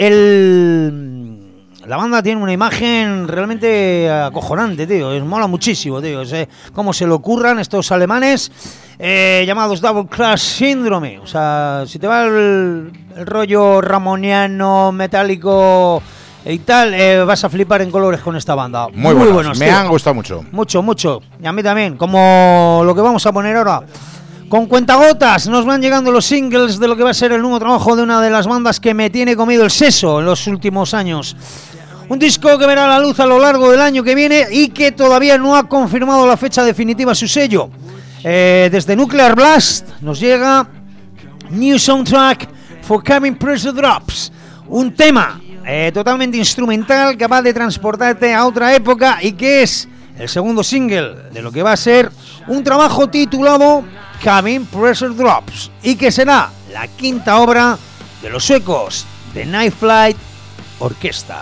la banda tiene una imagen realmente acojonante, tío. Mola muchísimo, tío. Cómo se lo curran estos alemanes llamados Double Crash Syndrome. O sea, si te va el rollo ramoniano, metálico y tal, vas a flipar en colores con esta banda. Muy buenos. buenos, Me tío. han gustado mucho. Mucho, mucho. Y a mí también. Como lo que vamos a poner ahora. Con cuentagotas nos van llegando los singles de lo que va a ser el nuevo trabajo de una de las bandas que me tiene comido el seso en los últimos años. Un disco que verá la luz a lo largo del año que viene y que todavía no ha confirmado la fecha definitiva a su sello. Desde Nuclear Blast nos llega New Soundtrack for Cabin Pressure Drops. Un tema totalmente instrumental, capaz de transportarte a otra época y que es el segundo single de lo que va a ser un trabajo titulado Cabin Pressure Drops y que será la quinta obra de los suecos de Night Flight Orquesta.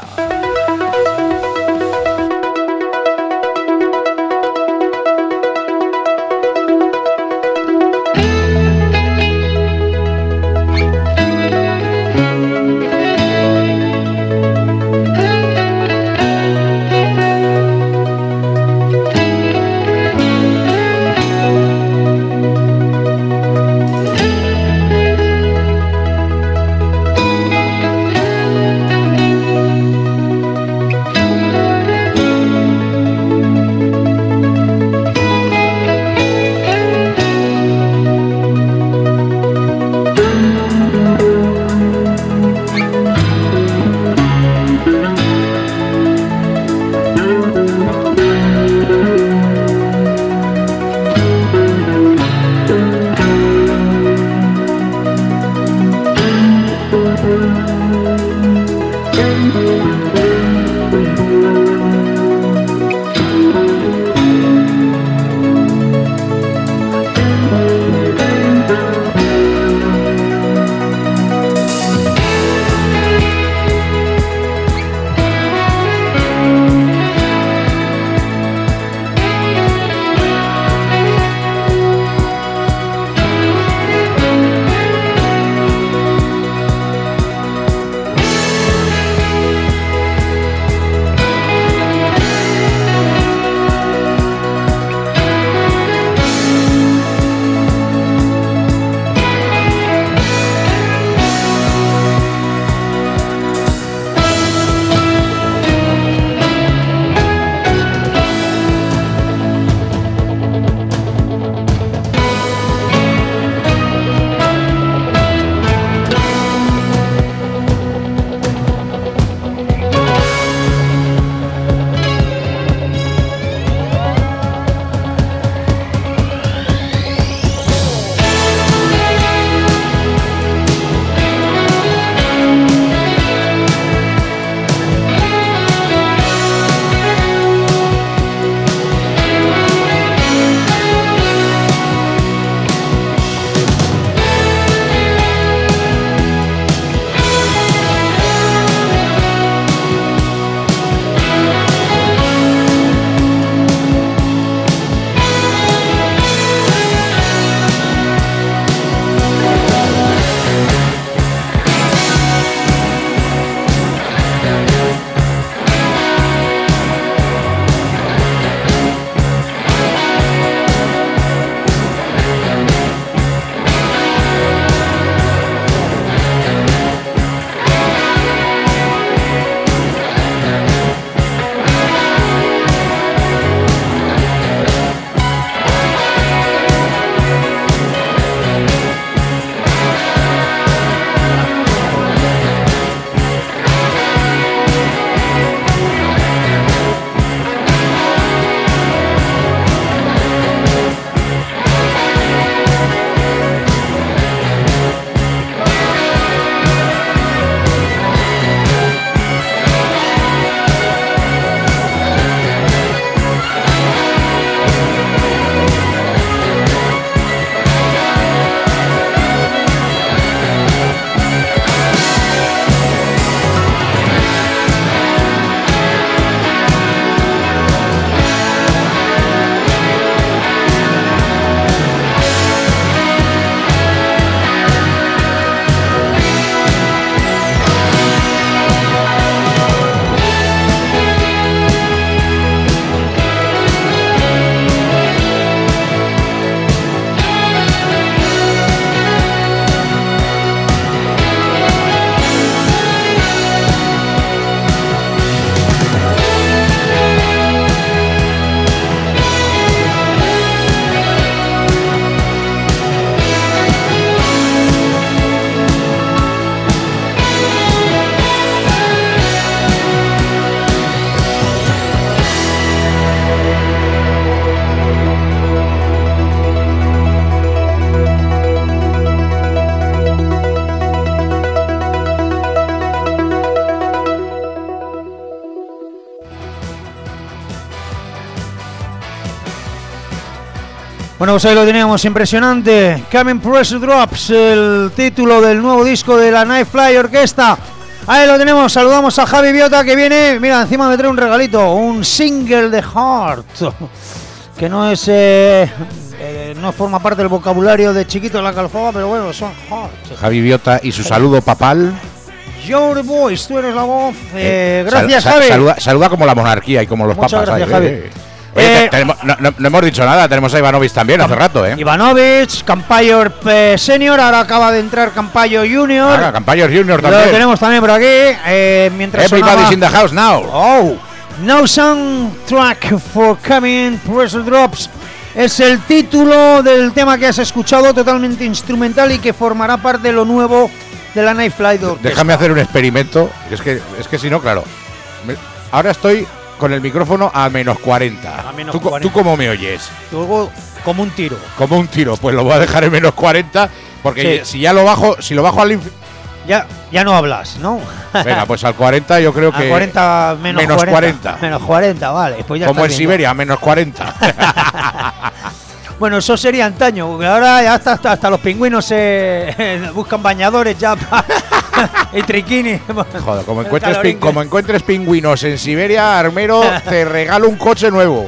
Bueno, pues ahí lo teníamos, impresionante. Coming Pressure Drops, el título del nuevo disco de la Nightfly Orquesta. Ahí lo tenemos, saludamos a Javi Biota que viene. Mira, encima me trae un regalito, un single de Heart, que no es no forma parte del vocabulario de Chiquito de la Calzada, pero bueno, son Heart. Javi Biota y su saludo papal. You're the voice, tú eres la voz. Gracias, Javi. Saluda como la monarquía y como los Muchas papas. gracias, Javi. Oye, no hemos dicho nada, tenemos a Ivanovic también hace rato, Ivanovic, Campayor Senior, ahora acaba de entrar Campayo Junior. Campayor Junior Lo también. tenemos también por aquí. Mientras Everybody's in the house now. Oh, no soundtrack for Coming Pressure Drops. Es el título del tema que has escuchado, totalmente instrumental y que formará parte de lo nuevo de la Nightfly Orquesta. Déjame hacer un experimento. Es que si no, claro. Ahora estoy con el micrófono a menos 40. A menos ¿Tú 40. cómo me oyes? Luego, como un tiro. Como un tiro. Pues lo voy a dejar en menos 40. Porque Sí. si lo bajo al Ya no hablas, ¿no? venga, pues al 40 yo creo A que 40 menos 40. Menos 40, vale. Pues ya como en está bien, Siberia, menos 40. Bueno, eso sería antaño, porque ahora ya hasta los pingüinos buscan bañadores ya y triquini. Joder, como El como encuentres pingüinos en Siberia, Armero, te regalo un coche nuevo.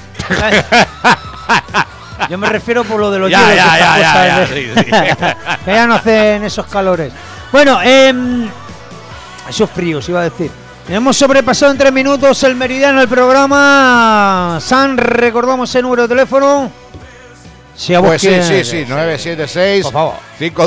Yo me refiero por lo de los Ya, hielos, ya, estas ya, cosas ya, de- sí. que ya no hacen esos calores. Bueno, esos fríos iba a decir. Hemos sobrepasado en 3 minutos el meridiano del programa. San, recordamos el número de teléfono. Si a vos Pues sí, quieres. 976 Por favor.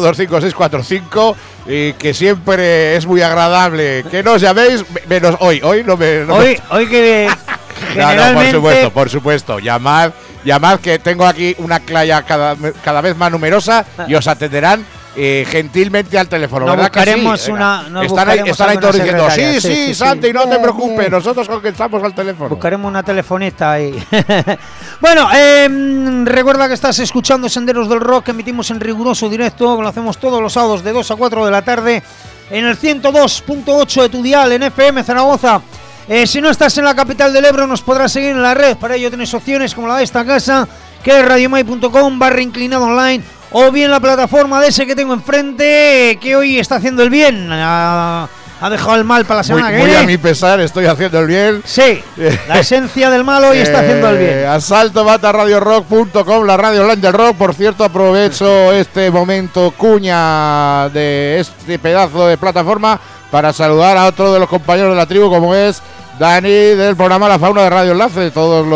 525645 y que siempre es muy agradable que nos llaméis, menos hoy no me... Hoy que No, generalmente por supuesto, llamad que tengo aquí una claya cada vez más numerosa y os atenderán gentilmente al teléfono, Nos ¿verdad que buscaremos sí? una- Venga. nos Están ahí buscaremos todos alguna diciendo, secretaria. sí, Sí, Santi, no te bien, preocupes, bien. nosotros contestamos al teléfono. buscaremos una telefonista ahí. Bueno, recuerda que estás escuchando Senderos del Rock, que emitimos en riguroso directo, lo hacemos todos los sábados de 2 a 4 de la tarde en el 102.8 de tu dial en FM Zaragoza. Si no estás en la capital del Ebro, nos podrás seguir en la red. Para ello tienes opciones como la de esta casa, que es radiomai.com/inclinado online, o bien la plataforma de ese que tengo enfrente, que hoy está haciendo el bien. Ha dejado el mal para la semana que Muy viene. a mi pesar, estoy haciendo el bien. Sí, la esencia del mal hoy está haciendo el bien. Asalto-radiorock.com, la radio online del rock. Por cierto, aprovecho este momento cuña de este pedazo de plataforma para saludar a otro de los compañeros de la tribu, como es Dani, del programa La Fauna de Radio Enlace.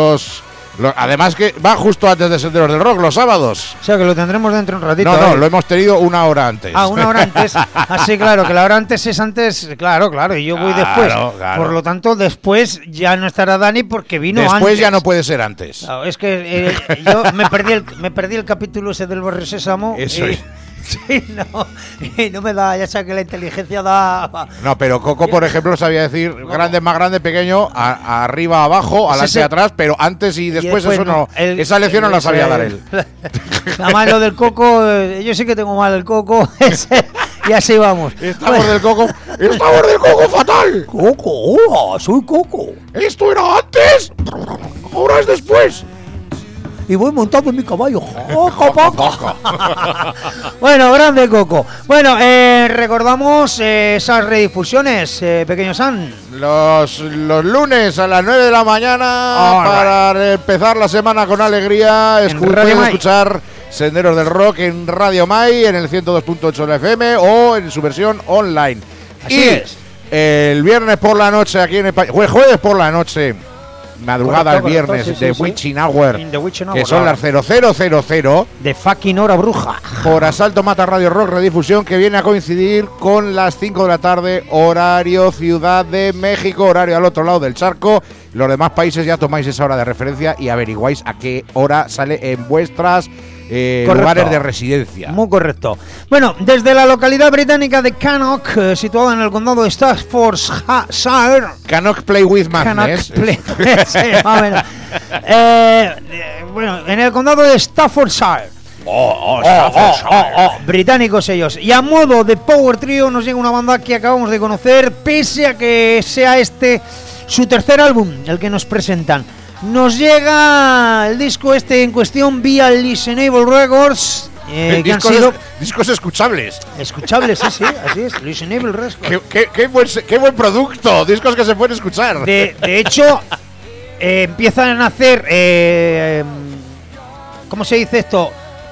Además que va justo antes de Senderos del Rock, los sábados. O sea que lo tendremos dentro de un ratito. No, ¿eh? lo hemos tenido una hora antes. Ah, una hora antes. Así, claro, que la hora antes es antes. Claro, y yo voy después. Claro. Por lo tanto, después ya no estará Dani porque vino antes. Después ya no puede ser antes. Claro, es que yo me perdí el capítulo ese del Barrio Sésamo. Eso es. Sí, no me da, ya sabes que la inteligencia da. No, pero Coco, por ejemplo, sabía decir grande, más grande, pequeño, arriba, abajo, adelante, Ese- atrás, pero antes y después eso no. Esa lección no la sabía dar él. Nada más lo del coco, yo sí que tengo mal el coco. Y así vamos. Estamos del Coco fatal. Coco, hola, soy Coco. Esto era antes, ahora es después. Y voy montado en mi caballo. Bueno, grande Coco. Bueno, recordamos esas redifusiones, pequeño San. Los lunes a las 9 de la mañana All para empezar la semana con alegría. En Radio Pueden Mai. escuchar Senderos del Rock en Radio Mai, en el 102.8 de FM o en su versión online. Así y es. el viernes por la noche aquí en España, jueves por la noche, madrugada Correcto, al viernes, correcto, sí, de sí, sí. Witching Hour, In the Witching Hour, que son las 0000 De fucking hora bruja. por Asalto Mata Radio Rock Redifusión, que viene a coincidir con las 5 de la tarde, horario Ciudad de México, horario al otro lado del charco. Los demás países ya tomáis esa hora de referencia y averiguáis a qué hora sale en vuestras Correcto. lugares de residencia. Muy correcto. Bueno, desde la localidad británica de Cannock, situada en el condado de Staffordshire. Cannot Play with Madness. Sí, más o menos. Bueno, en el condado de Staffordshire. Británicos ellos. Y a modo de Power Trio nos llega una banda que acabamos de conocer, pese a que sea este su tercer álbum, el que nos presentan. nos llega el disco este en cuestión vía Listenable Records, que han sido discos escuchables. escuchables, sí, así es, Listenable Records. Qué buen producto, discos que se pueden escuchar. De hecho, empiezan a hacer, ¿cómo se dice esto?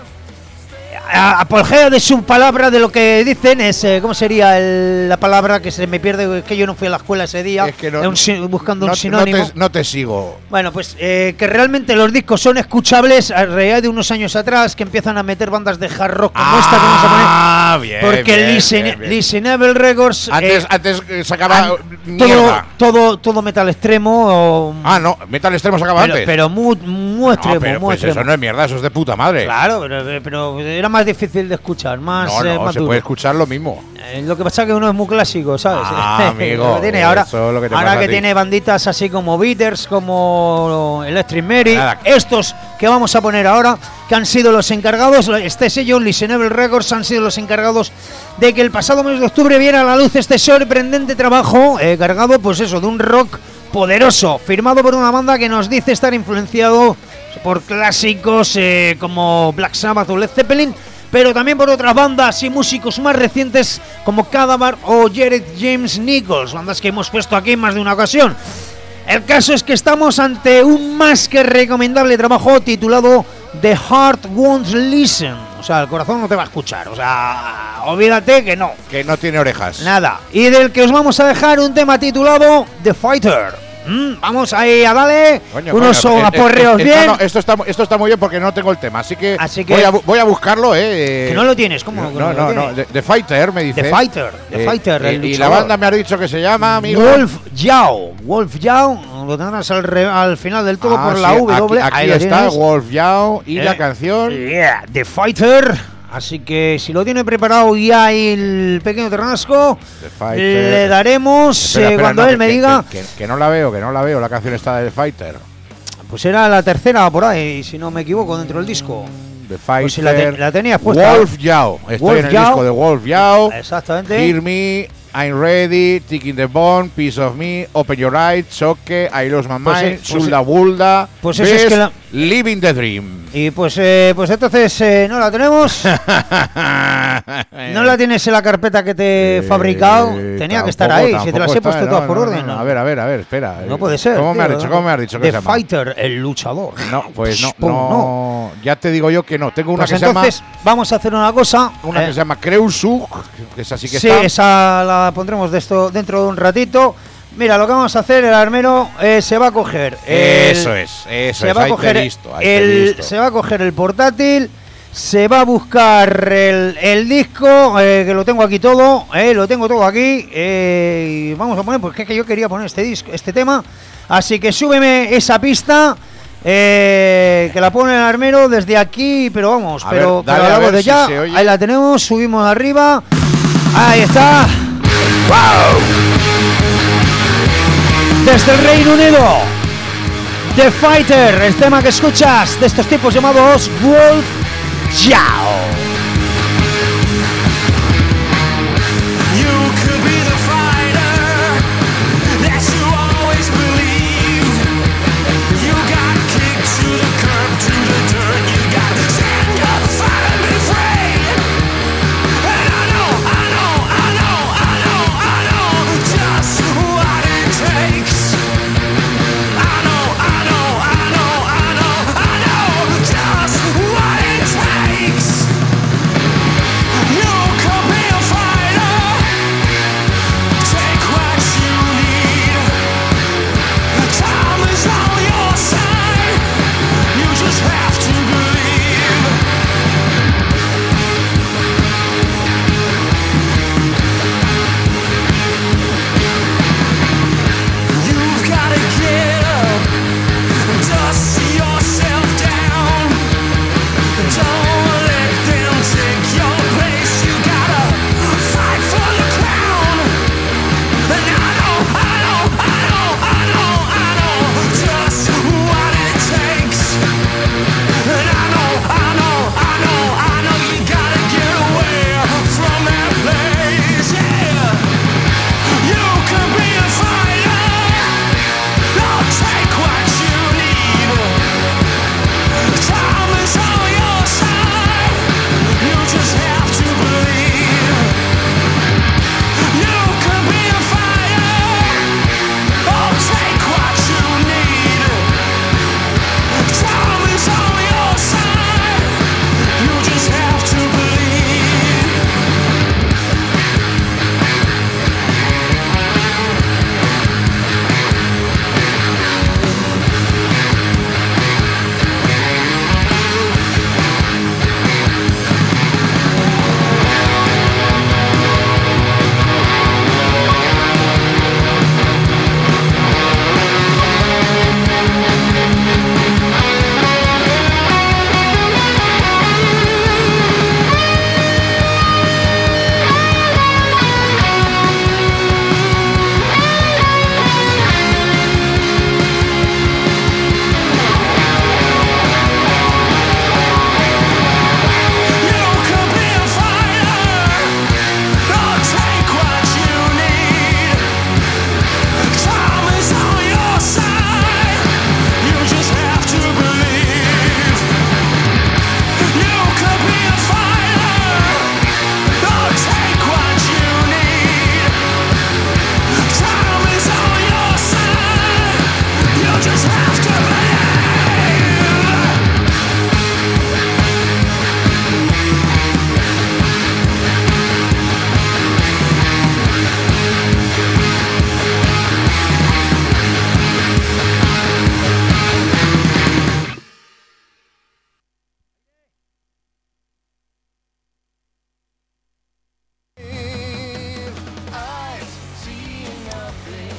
Apología de su palabra, de lo que dicen es, ¿cómo sería la palabra que se me pierde? Es que yo no fui a la escuela ese día, Es que no- buscando un sinónimo. No te sigo. Bueno, pues que realmente los discos son escuchables a realidad de unos años atrás, que empiezan a meter bandas de hard rock como esta que vamos a poner. Bien. Porque bien. Listenable Records Antes sacaba todo, mierda. todo metal extremo. No, Metal Extremo sacaba antes. pero muy extremo, pero muy pues extremo. eso no es mierda, eso es de puta madre. Claro, pero era más difícil de escuchar, más, más se duro. puede escuchar lo mismo. Lo que pasa es que uno es muy clásico, ¿sabes? Amigo, Lo que tiene ahora eso es lo que te ahora pasa a que ti. tiene banditas así como Beaters, como Electric Mary, Nada. estos que vamos a poner ahora, que han sido los encargados, este sello, Listenable Records, han sido los encargados de que el pasado mes de octubre viera a la luz este sorprendente trabajo, cargado, pues eso, de un rock poderoso, firmado por una banda que nos dice estar influenciado por clásicos como Black Sabbath o Led Zeppelin, pero también por otras bandas y músicos más recientes como Cadaver o Jared James Nichols, bandas que hemos puesto aquí en más de una ocasión. El caso es que estamos ante un más que recomendable trabajo titulado The Heart Won't Listen, o sea, el corazón no te va a escuchar, o sea, olvídate que no, Que no tiene orejas. nada. Y del que os vamos a dejar un tema titulado The Fighter. Vamos ahí a darle unos aporreos bien. Esto está muy bien porque no tengo el tema, así que que- voy a buscarlo, Que no lo tienes, ¿cómo? que No, lo no. tienes? The Fighter me dice. The Fighter, el Y la luchador. banda me ha dicho que se llama, amigo. Wolf Yao, lo tendrás al final del todo por la sí, W. Aquí ahí lo está, tienes. Wolf Yao y la canción. Yeah, The Fighter. Así que si lo tiene preparado ya el pequeño Ternasco, The Fighter. le daremos Espera, cuando no, él me diga. Que no la veo, la canción está de The Fighter. Pues era la tercera por ahí, si no me equivoco, dentro del disco. The Fighter. Pues si la tenías puesta. Wolf Yao. Estoy Wolf en el Yao. disco de Wolf Yao. Exactamente. Hear Me, I'm Ready, Ticking the Bone, Piece of Me, Open Your Eyes, Choque, I Lost My Pues, Mind, pues, Sulda Bulda, pues eso es que la- Living the Dream. Y pues entonces no la tenemos. No la tienes en la carpeta que te he fabricado. Tenía que estar ahí. Si te las he puesto todas por orden. A ver, espera. No puede ser. ¿Cómo me has tío, dicho? ¿Cómo me has dicho que The se llama? Fighter, el luchador. No, pues no, Pum, no. Ya te digo yo que no. Tengo una Pues que se llama, entonces vamos a hacer una cosa. que se llama Creusug, que es así que sí, está. esa la pondremos dentro de un ratito. Mira, lo que vamos a hacer, el armero se va a coger. Eso es. Se va a ahí te coger he visto, ahí te he visto. se va a coger el portátil, se va a buscar el disco, que lo tengo aquí todo, lo tengo todo aquí, y vamos a poner, porque es que yo quería poner este tema, así que súbeme esa pista, que la pone el armero desde aquí, pero vamos, pero dale, a la a voz ver de si ya, se oye. ahí la tenemos, subimos arriba, ahí está. Desde el Reino Unido, The Fighter, el tema que escuchas de estos tipos llamados Wolf Yao. You could be the fighter that you always believed. You got kicked to the curb, to the dirt. You got to stand up, fight and be free. And I know just what it takes. I know just what it takes.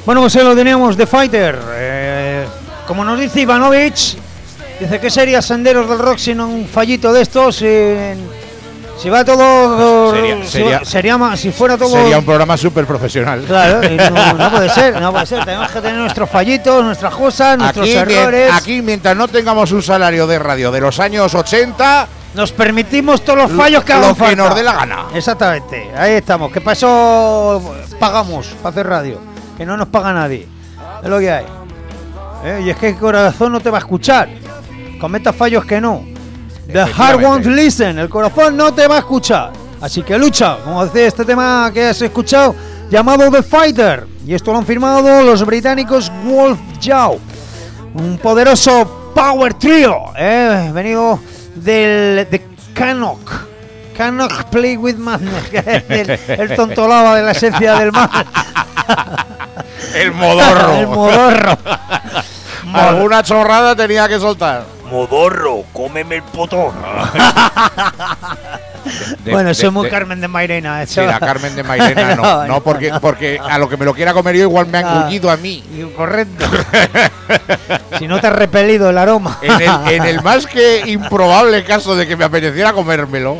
Bueno, pues ahí lo teníamos, The Fighter. Como nos dice Ivanovich, dice que sería Senderos del Rock sin un fallito de estos. Si va todo. Si fuera todo. Sería un programa súper profesional. Claro, y no puede ser, no puede ser. Tenemos que tener nuestros fallitos, nuestras cosas, nuestros errores. Aquí, mientras no tengamos un salario de radio de los años 80, nos permitimos todos los fallos que hagan lo que falta. nos dé la gana. Exactamente, ahí estamos. Que para eso pagamos para hacer radio. Que no nos paga nadie. Es lo que hay. Y es que el corazón no te va a escuchar. Cometa fallos que no. The heart won't listen. El corazón no te va a escuchar. Así que lucha. Como decía este tema que has escuchado, llamado The Fighter. Y esto lo han firmado los británicos Wolf Jaw. Un poderoso power trio. Venido de Canuck. Canuck Play with Madness. el tontolaba de la esencia del mal. El modorro. El modorro. Alguna chorrada tenía que soltar. Modorro, cómeme el potón. Bueno, soy muy Carmen de Mairena. Sí, la Carmen de Mairena no, porque a lo que me lo quiera comer yo igual me ha engullido a mí. Correcto. Si no te ha repelido el aroma. En el más que improbable caso de que me apeteciera comérmelo.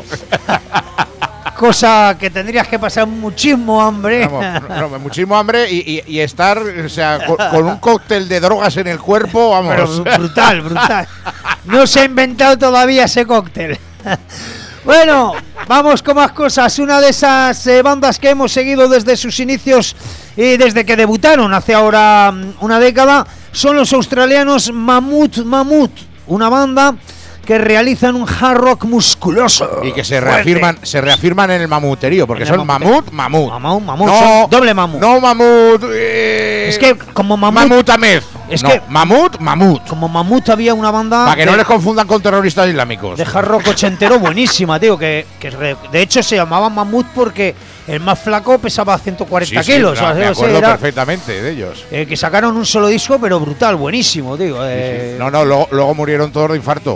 Cosa que tendrías que pasar muchísimo hambre. Vamos, muchísimo hambre y estar, o sea, con un cóctel de drogas en el cuerpo, vamos. Pero brutal. No se ha inventado todavía ese cóctel. Bueno, vamos con más cosas. Una de esas bandas que hemos seguido desde sus inicios y desde que debutaron hace ahora una década son los australianos Mammoth. Una banda que realizan un hard rock musculoso y que se reafirman en el mamuterío, porque son mamut. Son doble mamut. No mamut. Es que como mamut. Mamutamez. Mamut. Como mamut había una banda. Para que no les confundan con terroristas islámicos. De hard rock ochentero buenísima, tío. Que de hecho se llamaban mamut porque el más flaco pesaba 140 kilos. Claro, me acuerdo perfectamente de ellos. Que sacaron un solo disco, pero brutal, buenísimo, tío. Luego murieron todos de infarto.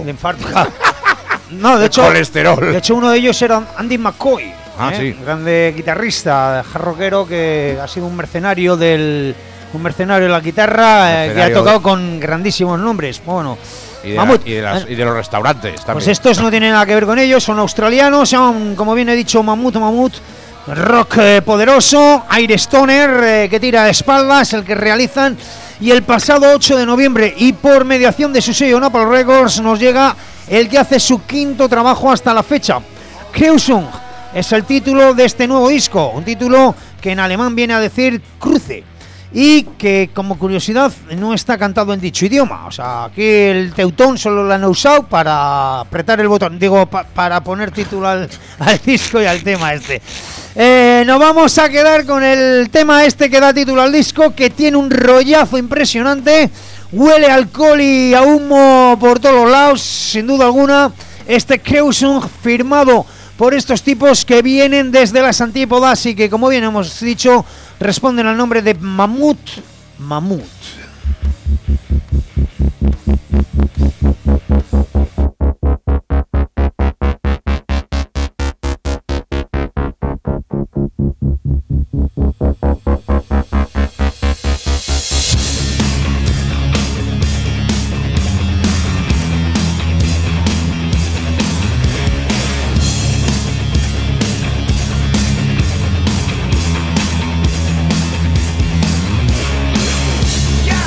No, de hecho, colesterol. De hecho, uno de ellos era Andy McCoy. Sí. Grande guitarrista, hard rockero que ha sido un mercenario de la guitarra, que ha tocado con grandísimos nombres. Bueno, y de los restaurantes también. Pues estos no tienen nada que ver con ellos, son australianos, son, como bien he dicho, Mammoth, rock poderoso, aire stoner que tira a espaldas, el que realizan. Y el pasado 8 de noviembre, y por mediación de su sello Napalm Records, nos llega el que hace su quinto trabajo hasta la fecha. Kreuzung es el título de este nuevo disco, un título que en alemán viene a decir cruce, y que, como curiosidad, no está cantado en dicho idioma. O sea, aquí el teutón solo lo han usado para apretar el botón, para poner título al disco y al tema este. Nos vamos a quedar con el tema este que da título al disco, que tiene un rollazo impresionante, huele a alcohol y a humo por todos los lados, sin duda alguna. Este Kreuzung, firmado por estos tipos que vienen desde las antípodas y que, como bien hemos dicho, responden al nombre de Mammoth. Yeah.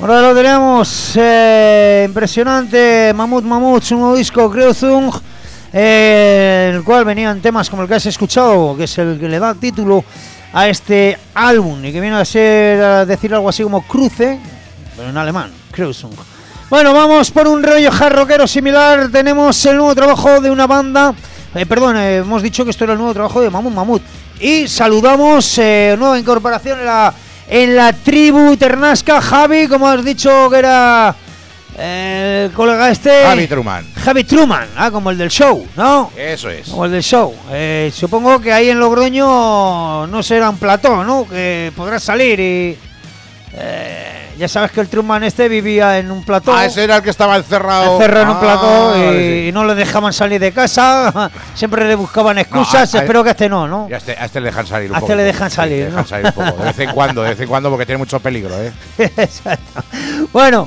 Ahora lo tenemos impresionante. Mamut, su nuevo disco, Kreuzung, el cual venían temas como el que has escuchado, que es el que le da título a este álbum y que viene a decir algo así como cruce, pero en alemán, Kreuzung. Bueno, vamos por un rollo hard rockero similar. Tenemos el nuevo trabajo de una banda. Hemos dicho que esto era el nuevo trabajo de Mamut. Y saludamos nueva incorporación en la tribu Ternasca, Javi, como has dicho que era el colega Javi Truman, como el del show, ¿no? Eso es. Como el del show. Supongo que ahí en Logroño no será un plató, ¿no? Que podrás salir y... ya sabes que el Truman vivía en un plató. Ese era el que estaba encerrado. En un plató y sí. no le dejaban salir de casa. Siempre le buscaban excusas. Espero que no. Y a este le dejan salir un poco. A este le dejan salir, le dejan salir un poco. De vez en cuando, porque tiene mucho peligro, Exacto. Bueno,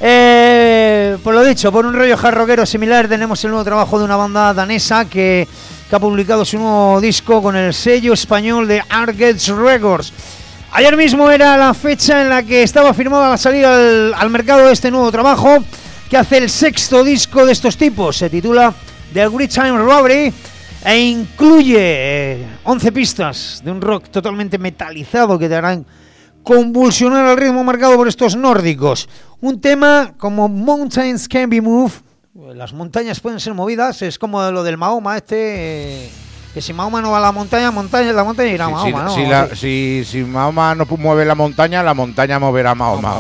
por lo dicho, por un rollo hard rockero similar, tenemos el nuevo trabajo de una banda danesa que ha publicado su nuevo disco con el sello español de Argets Records. Ayer mismo era la fecha en la que estaba firmada la salida al mercado de este nuevo trabajo, que hace el sexto disco de estos tipos. Se titula The Great Time Robbery e incluye 11 pistas de un rock totalmente metalizado que te harán convulsionar al ritmo marcado por estos nórdicos. Un tema como Mountains Can Be Moved, las montañas pueden ser movidas, es como lo del Mahoma que si Mahoma no va a la montaña irá a Mahoma, ¿no? Si Mahoma no mueve la montaña moverá a Mahoma.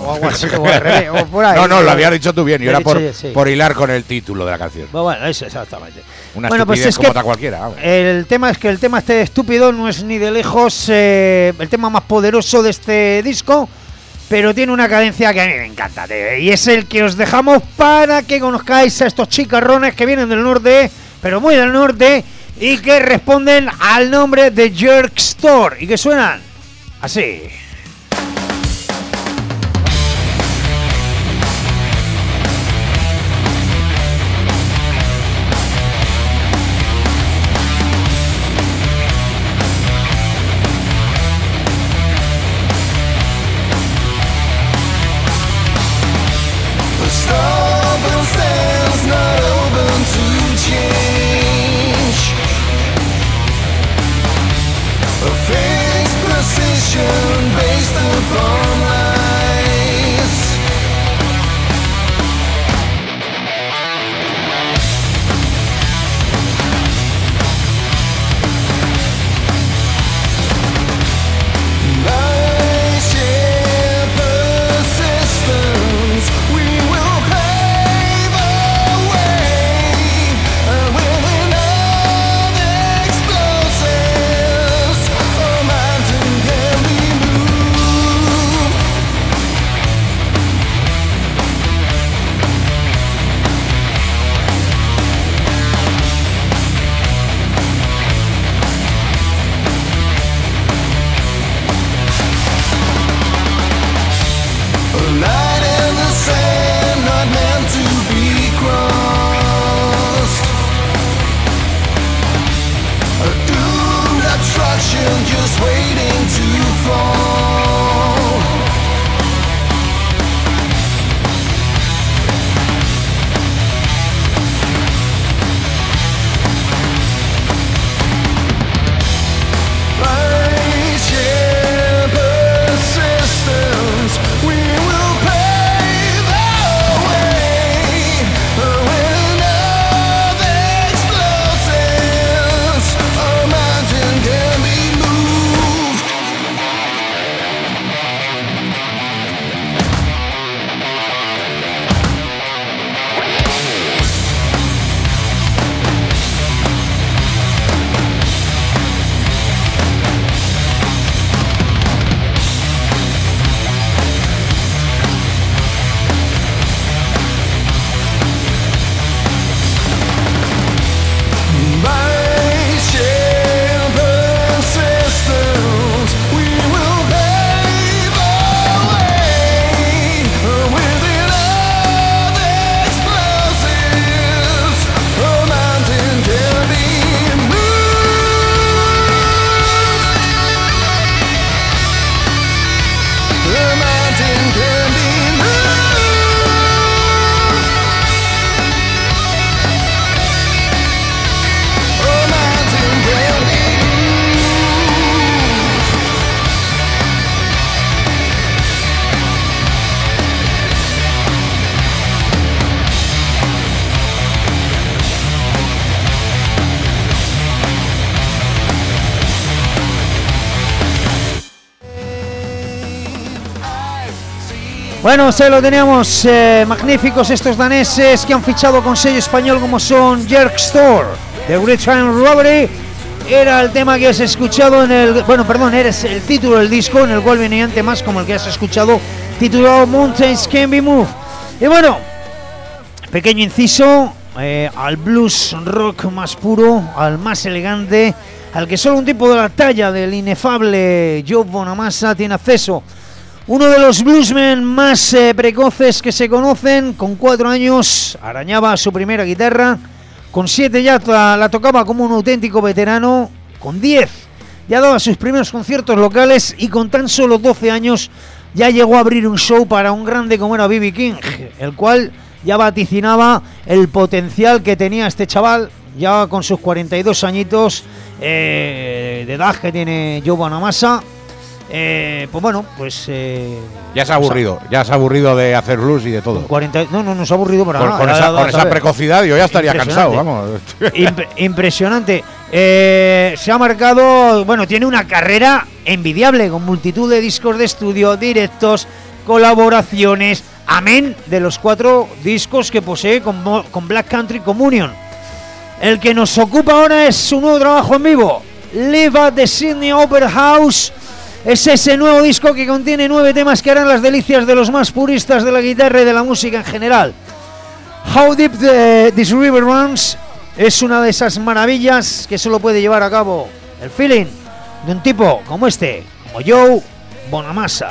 No, lo habías dicho tú bien, y era por hilar con el título de la canción. Bueno, eso exactamente. Una estupidez como otra cualquiera. Vamos. El tema es que el tema estúpido no es ni de lejos el tema más poderoso de este disco, pero tiene una cadencia que a mí me encanta, tío, y es el que os dejamos para que conozcáis a estos chicarrones que vienen del norte, pero muy del norte, y que responden al nombre de Jerk Store y que suenan así. The stubborn stands not open to change. A fixed position based upon lies. By sheer persistence, we will pave a way, and with enough explosives, a mountain can be moved. Bueno, se lo teníamos magníficos estos daneses que han fichado con sello español como son Jerk Store, The Great Time Robbery. Era el tema que has escuchado en el... Bueno, perdón, eres el título del disco, en el cual venía más como el que has escuchado, titulado Mountains Can Be Moved. Y bueno, pequeño inciso al blues rock más puro, al más elegante, al que solo un tipo de la talla del inefable Joe Bonamassa tiene acceso. Uno de los bluesmen más precoces que se conocen. Con 4 años arañaba su primera guitarra, con 7 ya la tocaba como un auténtico veterano, con 10 ya daba sus primeros conciertos locales y con tan solo 12 años ya llegó a abrir un show para un grande como era B.B. King, el cual ya vaticinaba el potencial que tenía este chaval, ya con sus 42 añitos de edad que tiene Joe Bonamassa. Pues bueno, pues... ya se ha aburrido de hacer blues y de todo. 40, no se ha aburrido para nada. Con esa precocidad yo ya estaría cansado, vamos. Impresionante. Se ha marcado, bueno, tiene una carrera envidiable, con multitud de discos de estudio, directos, colaboraciones, amén de los 4 discos que posee con Black Country Communion. El que nos ocupa ahora es su nuevo trabajo en vivo, Live at the Sydney Opera House. Es ese nuevo disco que contiene 9 temas que harán las delicias de los más puristas de la guitarra y de la música en general. How Deep This River Runs es una de esas maravillas que solo puede llevar a cabo el feeling de un tipo como este, como Joe Bonamassa.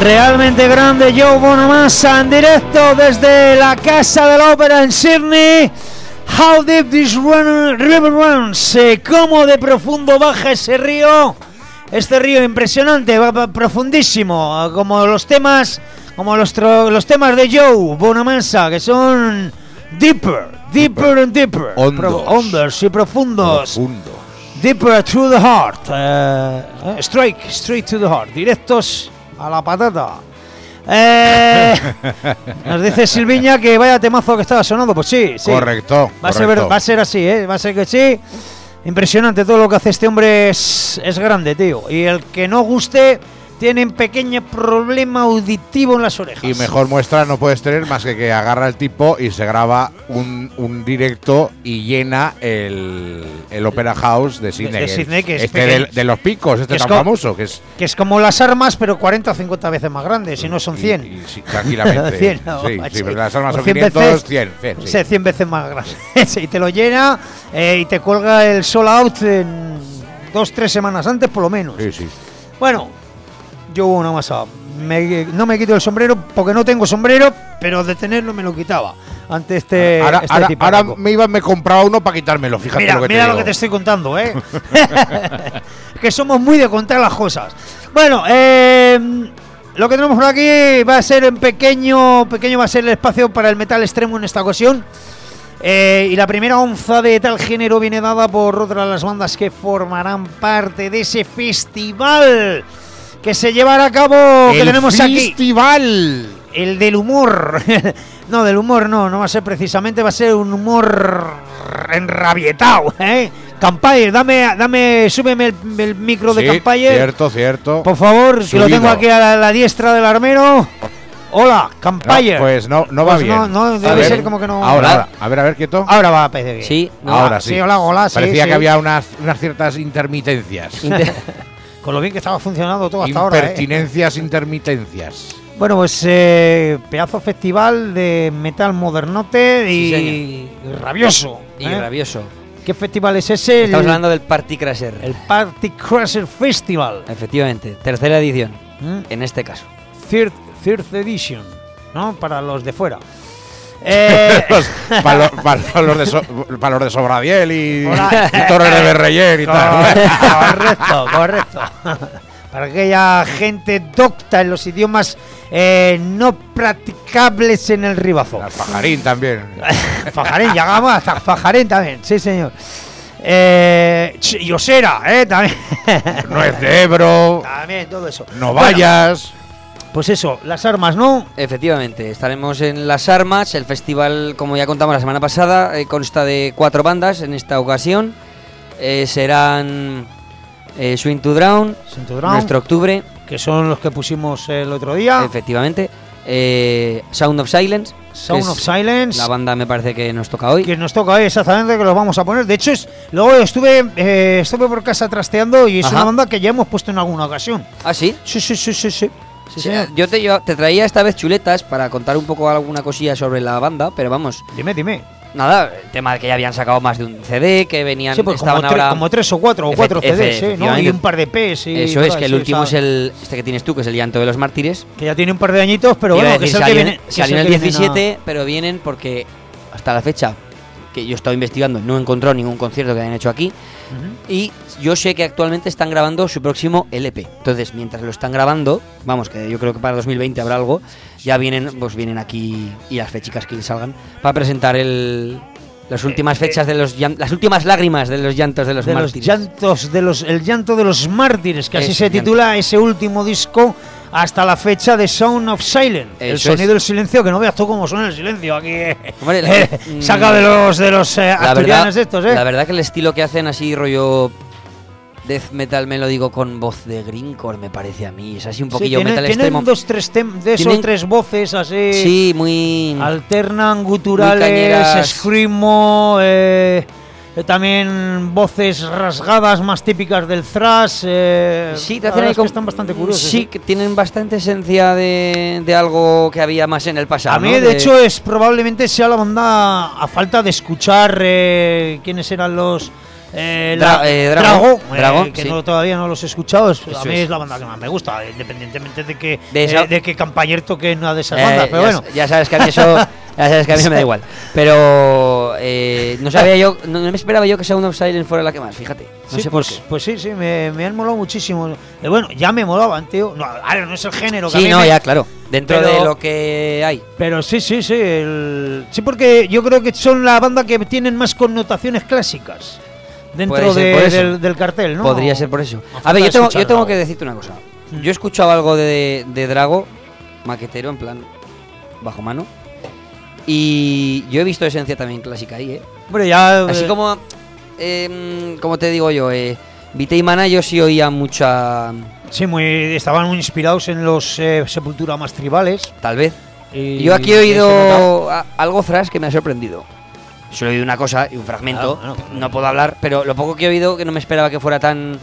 realmente grande, Joe Bonamassa en directo desde la Casa de la Ópera en Sydney. How deep this river runs, cómo de profundo baja ese río. Este río impresionante, profundísimo, como los temas, los temas de Joe Bonamassa, que son deeper and deeper, hondos y profundos. Deeper to the heart, straight to the heart, directos a la patata. Nos dice Silviña que vaya temazo que estaba sonando, pues sí. Correcto. Va a ser así, va a ser que sí. Impresionante todo lo que hace este hombre, es grande, tío. Y el que no guste tiene un pequeño problema auditivo en las orejas. Y mejor muestra no puedes tener más que agarra el tipo y se graba un directo y llena el Opera House de Sydney. De Sydney, que es de los picos, que tan famoso. Que es como las armas, pero 40 o 50 veces más grande, si no son 100. Sí, tranquilamente. 100, no, sí, pero las armas son 100 500, veces, 100. Sí, 100 veces más grande. Y te lo llena y te cuelga el sold out en 2-3 semanas antes, por lo menos. Sí. Bueno, yo una masa. No me quito el sombrero porque no tengo sombrero, pero de tenerlo me lo quitaba ante ahora me compraba uno para quitármelo, fíjate. Mira lo que te estoy contando, que somos muy de contar las cosas. Bueno, lo que tenemos por aquí va a ser en pequeño va a ser el espacio para el metal extremo en esta ocasión. Y la primera onza de tal género viene dada por otra de las bandas que formarán parte de ese festival que se llevará a cabo, que tenemos aquí. ¡Festival! El del humor. No, del humor no va a ser precisamente, va a ser un humor enrabietado, Campayer, súbeme el micro de Campayer. Cierto. Por favor, Subido. que lo tengo aquí a la diestra del armero. Hola, Campayer. Pues no va bien. No, debe ser como que no. Ahora, a ver, quieto. Ahora va a pedir bien. Sí, ahora sí. Sí, hola, sí. Parecía sí. que había unas ciertas intermitencias. Con lo bien que estaba funcionando todo hasta ahora. Impertinencias, intermitencias. Bueno, pues pedazo festival de metal modernote y rabioso. Y rabioso. ¿Qué festival es ese? Estamos hablando del Party Crasher. El Party Crasher Festival. Efectivamente, tercera edición, en este caso. Third edition, ¿no? Para los de fuera. Para los de Sobradiel y Torres de Berreyer y tal. Correcto. Para aquella gente docta en los idiomas no practicables en el Ribazo. Pajarín también. Fajarín, llegamos hasta Fajarín también, sí señor. Y Osera, también. No es de Ebro. También, todo eso. No vayas. Pues eso, las armas, ¿no? Efectivamente, estaremos en Las Armas. El festival, como ya contamos la semana pasada, consta de 4 bandas en esta ocasión. Serán Swing to Drown, Nuestro Octubre, que son los que pusimos el otro día. Efectivamente. Sound of Silence. Sound of Silence. La banda me parece que nos toca hoy. Que nos toca hoy, exactamente, que los vamos a poner. De hecho, luego estuve por casa trasteando y es una banda que ya hemos puesto en alguna ocasión. ¿Ah, sí? Sí. Sí, yo te traía esta vez chuletas para contar un poco alguna cosilla sobre la banda, pero vamos. Dime. Nada, el tema de que ya habían sacado más de un CD, que venían. Sí, pues como 3 o 4 CDs, ¿no? Y un par de Ps. Eso es, que el último es este que tienes tú, que es El Llanto de los Mártires. Que ya tiene un par de añitos, pero bueno, que es el que viene. Salió en el 17, pero vienen porque hasta la fecha que yo he estado investigando no he encontrado ningún concierto que hayan hecho aquí. Y yo sé que actualmente están grabando su próximo LP. Entonces, mientras lo están grabando, vamos, que yo creo que para 2020 habrá algo, ya vienen aquí, y las fechicas que les salgan, para presentar las últimas fechas de las últimas lágrimas de los llantos de los mártires. El llanto de los mártires, que así se titula ese último disco hasta la fecha de Sound of Silence. El sonido del silencio, que no veas tú cómo suena el silencio aquí. Hombre, saca de los asturianos estos, La verdad que el estilo que hacen así rollo death metal melódico con voz de grindcore me parece a mí. Es así un poquillo metal extremo. Tienen 3 voces así. Sí, muy alternan, guturales, screamo, también voces rasgadas más típicas del thrash. Sí, te la hacen verdad ahí es que como- están bastante curiosos. Sí, que tienen bastante esencia de algo que había más en el pasado. A mí, ¿no? de hecho, probablemente sea la banda, a falta de escuchar quiénes eran los... Drago, que sí. todavía no los he escuchado. A Eso mí es. es la banda que más me gusta, independientemente de que De esa- de que Campañer toque en una de esas bandas. Pero ya, bueno, ya sabes que a mí eso, ya sabes que a mí me da igual. Pero no sabía yo, no me esperaba yo que Sound of Silence fuera la que más, fíjate. No sí, sé por pues, qué. pues sí, me han molado muchísimo. Bueno, ya me molaban, tío. No, ahora no es el género que a Sí, mí no, me- ya, claro. Dentro pero- de lo que hay. Pero sí. Sí, porque yo creo que son la banda que tienen más connotaciones clásicas dentro Puede ser por eso. del cartel, ¿no? Podría ser por eso. A A falta ver, de yo tengo escuchar que Drago. decirte una cosa. Yo he escuchado algo de Drago, maquetero, en plan bajo mano. Y yo he visto esencia también clásica ahí, ¿eh? Hombre, ya. Así como te digo yo, Vita y Mana yo sí oía mucha, Sí, estaban muy inspirados en los Sepultura más tribales. tal vez. Y Yo aquí he se notaba. oído algo thrash que me ha sorprendido. Solo he oído una cosa y un fragmento, Claro, bueno, no puedo hablar, pero lo poco que he oído que no me esperaba que fuera tan,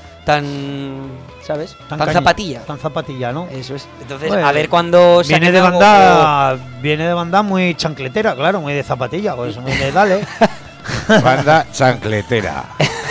¿sabes? Tan cañi- zapatilla. Tan zapatilla, ¿no? Eso es. Entonces, Bueno, a ver cuándo Viene saquen de algo, banda muy chancletera, claro, muy de zapatilla, pues muy de dale. Banda chancletera.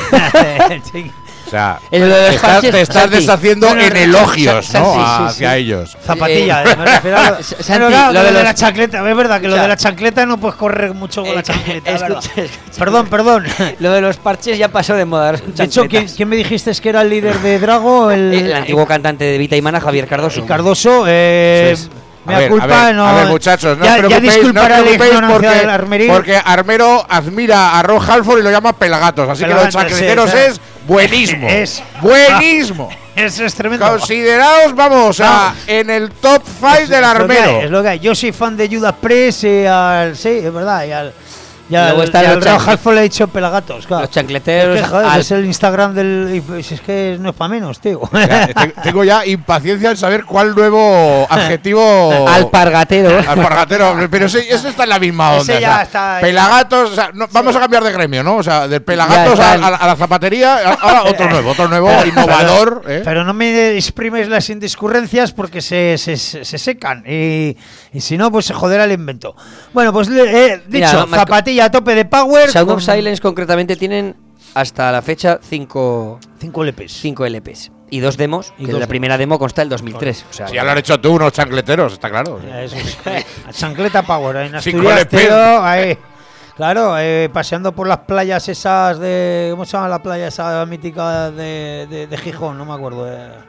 Sí. O sea, En lo de los te estás, parches, te estás Santi. deshaciendo Bueno, en elogios, Santi, ¿no? sí, sí, Hacia sí. ellos. Zapatilla, me refiero a Santi, Pero claro, lo lo de de los- la chancleta, es verdad que lo Escucha. de la chancleta no puedes correr mucho con la chancleta, es verdad. escucha. Perdón. Lo de los parches ya pasó de moda. ahora son De hecho, chancletas. ¿quién me dijiste que era el líder de Drago? El antiguo cantante de Vita y Mana, Javier Cardoso. Cardoso. Eso es. Me culpa, no. a ver, muchachos, no ya, os preocupéis, ya disculpará no os la preocupéis ignorancia del porque, armerín. porque Armero admira a Ron Halford y lo llama pelagatos. Así Pelagatos, que lo de chancleteros sí, o sea, es buenísimo. es- buenísimo. Eso es tremendo. Consideraos, vamos, en el top 5 del Es lo que Armero. hay, es lo que hay. Yo soy fan de Judas Priest y sí, es verdad. Y luego están los Rao chanc- Halford le he dicho pelagatos, claro. Los chancleteros. Es que, joder, al- es el Instagram del. Y pues es que no es para menos, tío. Ya, tengo ya impaciencia en saber cuál nuevo adjetivo. Alpargateros. Alpargatero, pero ese está en la misma Ese onda. ya o sea, está ahí. pelagatos, o sea, vamos a cambiar de gremio, ¿no? O sea, del pelagatos Ya a, está. a la zapatería, ahora otro nuevo, innovador. Pero no me exprimes las indiscurrencias porque se secan. Y si no, pues se joderá el invento. Bueno, pues Mira, dicho, Marco- zapatilla a tope de power. Sound con of Silence concretamente tienen hasta la fecha 5 5 LPs. LPs y 2 demos, Y que dos la primera demo consta el 2003. O sea, Si ya lo han hecho tú, unos chancleteros, está claro. Eso es. A chancleta power. En 5 Asturias, LPs. tío, ahí. Claro, paseando por las playas esas de. ¿Cómo se llama la playa esa mítica de Gijón? No me acuerdo.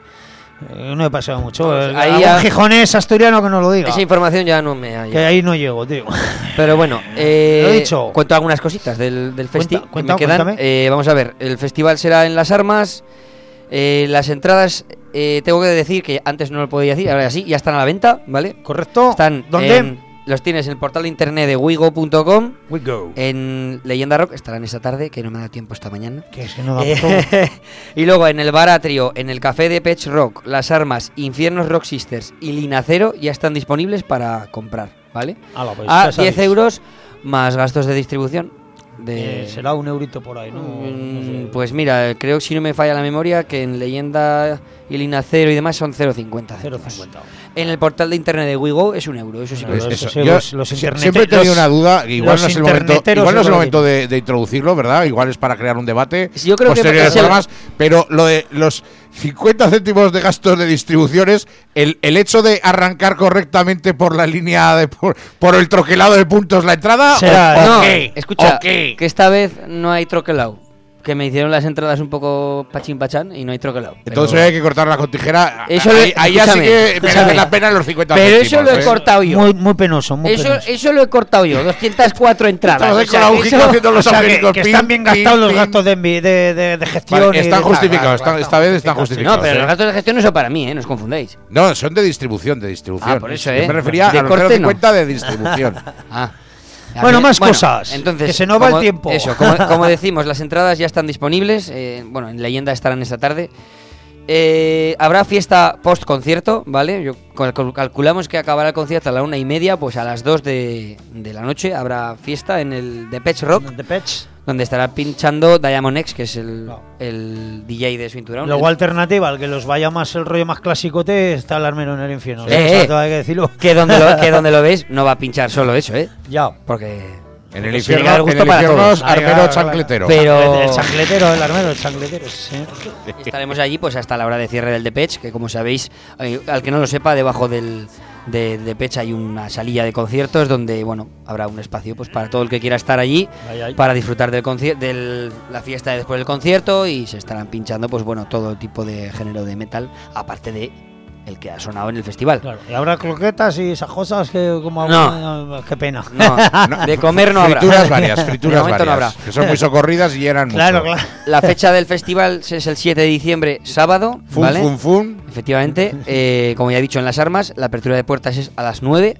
No he paseado mucho. ahí Algún ya- gijonés asturiano que nos lo diga. esa información ya no me ha Que llegado. ahí no llego, tío. Pero bueno, Lo he dicho. cuento algunas cositas del festi que cuenta, me quedan. cuéntame. Vamos a ver, el festival será en Las Armas. Las entradas, tengo que decir que antes no lo podía decir, ahora sí, ya están a la venta, ¿vale? ¿Correcto? Están ¿Dónde? los tienes en el portal de internet de wigo.com. We go. En Leyenda Rock estarán esta tarde, que no me da tiempo esta mañana. Que es que no da todo. Y luego en el Bar Atrio, en el Café de Pech Rock, Las Armas, Infiernos Rock Sisters y Linacero ya están disponibles para comprar, ¿vale? Ala, pues A ya sabéis. 10 euros más gastos de distribución. Será un eurito por ahí, ¿no? No sé. Pues mira, creo que si no me falla la memoria que en Leyenda y Linacero y demás son 0,50 céntimos. 0,50. En el portal de internet de Wigo es un euro, eso sí que Bueno, lo eso sé. sí, Yo los siempre he tenido una duda, igual los no es el momento, interneteros igual no es el se lo momento de introducirlo, ¿verdad? Igual es para crear un debate Yo creo que posterior es el- programas, pero lo de los 50 céntimos de gastos de distribuciones, el hecho de arrancar correctamente por la línea de por el troquelado de puntos la entrada, Será, o No, qué? escucha, ¿O qué? que esta vez no hay troquelao. Que me hicieron las entradas un poco pachín pachán y no hay troquelao. Entonces Pero- hay que cortarla con tijera. Eso ahí ya sí escúchame, que merece escúchame. la pena los 50 Pero céntimos. eso lo he ¿eh? cortado yo. Muy penoso, muy penoso. Eso lo he cortado yo, 204 entradas. Estamos ahí O con sea, la que agujita eso- haciendo O los sea, angélicos. que están bien gastados los gastos de gestión. Vale, y están de- justificados, Claro, esta vez están No, justificados. pero ¿eh? los gastos de gestión no son para mí, no os confundáis. No, son de distribución, Ah, por eso, Yo ¿eh? me refería De a los corte, no. 0,50 de distribución. Ah. A Bueno, ver, más cosas, Entonces, que se nos va el como- tiempo. Eso, como decimos, las entradas ya están disponibles. Bueno, en Leyenda estarán esta tarde. Habrá fiesta post concierto, ¿vale? Calculamos que acabará el concierto a la 1:30, pues a las 2 de la noche habrá fiesta en el The Pech Rock, The Patch. donde estará pinchando Diamond X, que es el DJ de Cinturón. Luego alternativa, al que los vaya más el rollo más clásico, está el armero en el infierno. O Sí. sea, todo hay que decirlo. Que donde lo ves no va a pinchar solo eso, Ya. porque En el tiene infierno, que dar en gusto el para infierno todos. es armero Claro. chancletero. Pero El chancletero, el armero, el chancletero, sí. estaremos allí pues hasta la hora de cierre del Depeche, que como sabéis, al que no lo sepa, debajo del Depeche hay una salilla de conciertos donde, bueno, habrá un espacio pues para todo el que quiera estar allí Ahí. para disfrutar de la fiesta después del concierto, y se estarán pinchando pues bueno, todo tipo de género de metal, aparte de el que ha sonado en el festival. Claro. Y habrá croquetas y esas cosas que como No. qué pena. No, de comer no habrá. Frituras varias, De frituras momento no varias. habrá. Que son muy socorridas y llenan mucho. Claro, claro. La fecha del festival es el 7 de diciembre, sábado, Fun, ¿vale? fun, fun. Efectivamente, como ya he dicho en Las Armas, la apertura de puertas es a las 9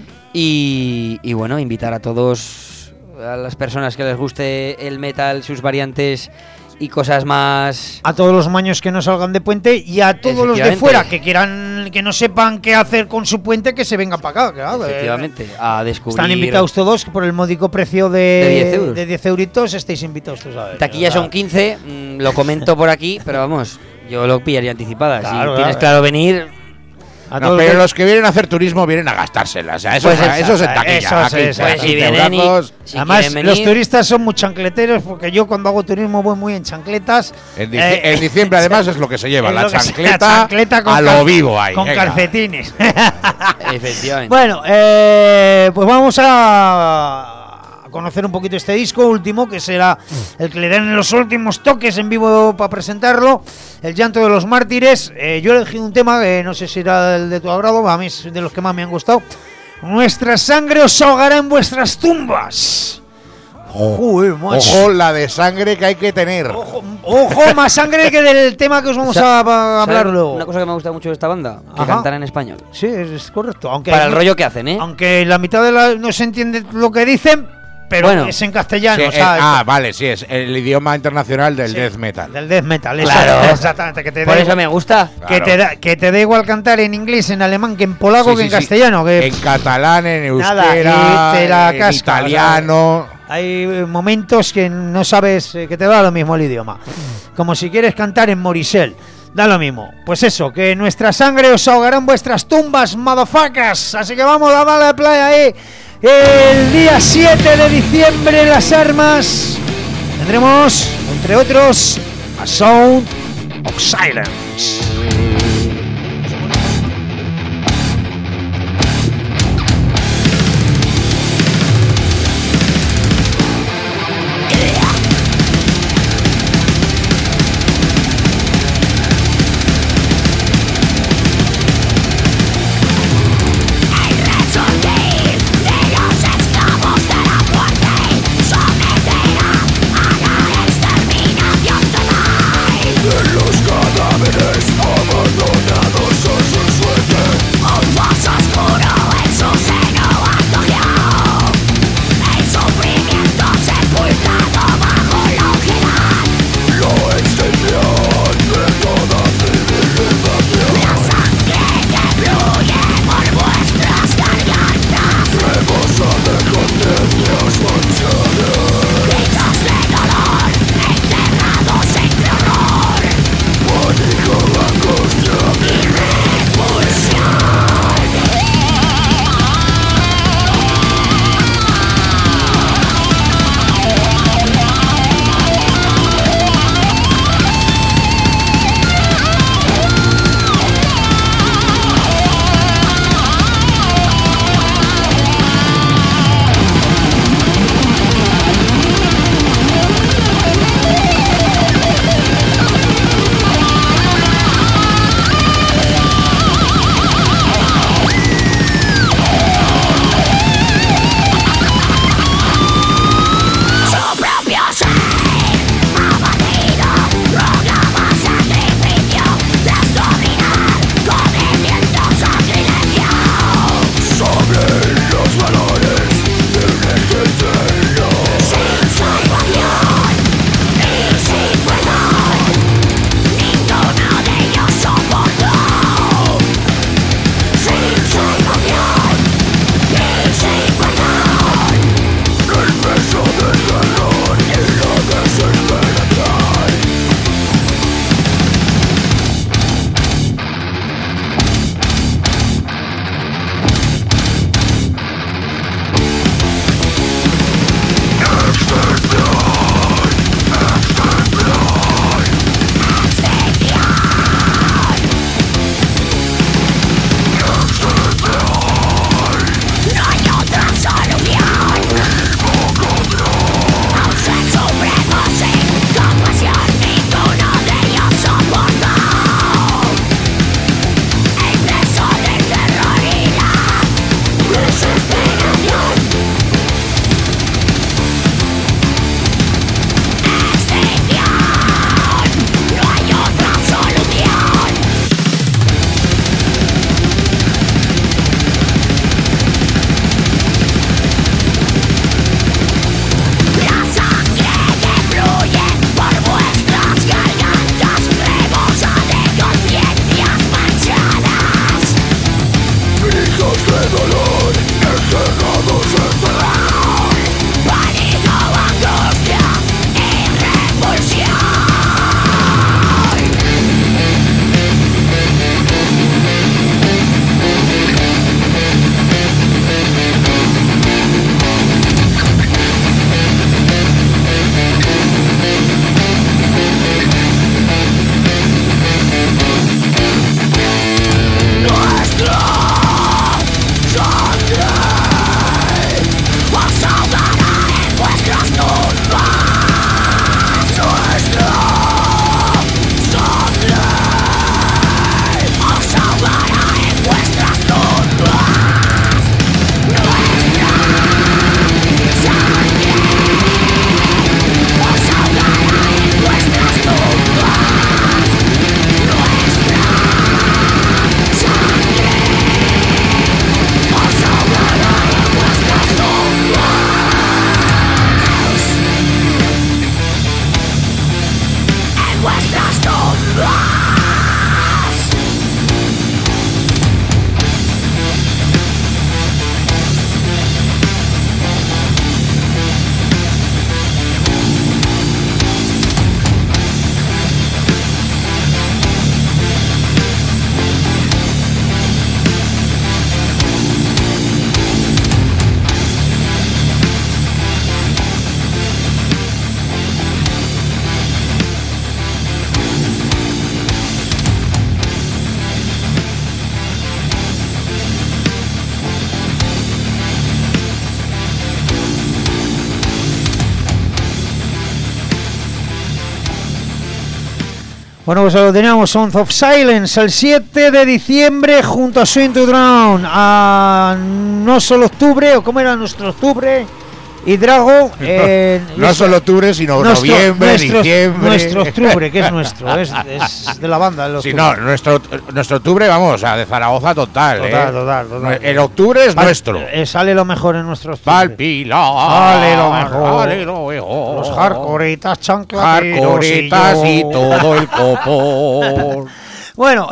y bueno, invitar a todos, a las personas que les guste el metal, sus variantes y cosas más... A todos los maños que no salgan de puente y a todos los de Efectivamente. fuera que quieran, que no sepan qué hacer con su puente, que se vengan para acá. Claro, Efectivamente, a descubrir... Están invitados todos por el módico precio De 10 euros. de 10 euritos, estáis invitados todos a ver. Taquillas son 15, lo comento por aquí, pero vamos, yo lo pillaría anticipada. Claro, Si tienes claro. claro venir... A No, todos pero que- los que vienen a hacer turismo vienen a gastárselas. O sea, eso, Pues eso es en taquilla. eso es, aquí, eso a es. Pues si 15 vienen y... eurazos. si Además, quieren los venir- turistas son muy chancleteros, porque yo cuando hago turismo voy muy en chancletas. En diciembre, además, es lo que se lleva. es La lo que sea, chancleta, chancleta con a lo vivo ahí. con venga. calcetines. Efectivamente. Bueno, pues vamos a conocer un poquito este disco último, que será el que le den los últimos toques en vivo para presentarlo, El llanto de los mártires. Yo he elegido un tema que no sé si era el de tu agrado, a mí es de los que más me han gustado. Nuestra sangre os ahogará en vuestras tumbas. Joder, macho. Ojo, la de sangre que hay que tener. Ojo, más sangre que del tema que os vamos a hablar ¿Sabes luego. Una cosa que me gusta mucho de esta banda, que Ajá. cantan en español. Sí, es correcto. Aunque Para el rollo que hacen, ¿eh? Aunque la mitad de no se entiende lo que dicen, pero Bueno. es en castellano. Sí, o sea, vale, sí, es el idioma internacional del sí, death metal. Del death metal, eso, Claro. exactamente. Que te Por da eso me gusta. que Claro. te da igual cantar en inglés, en alemán, que en polaco, Sí, que en sí, sí. castellano. Que En catalán, en Nada, euskera, y te la en casca, italiano. hay momentos que no sabes, que te da lo mismo el idioma. Como si quieres cantar en Morisel. Da lo mismo. Pues eso, que nuestra sangre os ahogará en vuestras tumbas, motherfuckers. Así que vamos a darle play ahí. El día 7 de diciembre en Las Armas tendremos, entre otros, A Sound of Silence. Los cadáveres Bueno, pues lo teníamos Sound of Silence el 7 de diciembre junto a Swing to Drown, a No Solo Octubre, o cómo era nuestro octubre, y Drago. No solo octubre, sino noviembre, diciembre. Nuestro octubre, que es nuestro, es de la banda. El Sí, octubre. no, nuestro octubre, vamos, de Zaragoza total. Total. El octubre es nuestro. Sale lo mejor en nuestro octubre. Palpilar. Sale lo mejor. Sale lo mejor. Los hardcoreitas, chanclateros Hardcoreitas y yo. todo el copón. Bueno,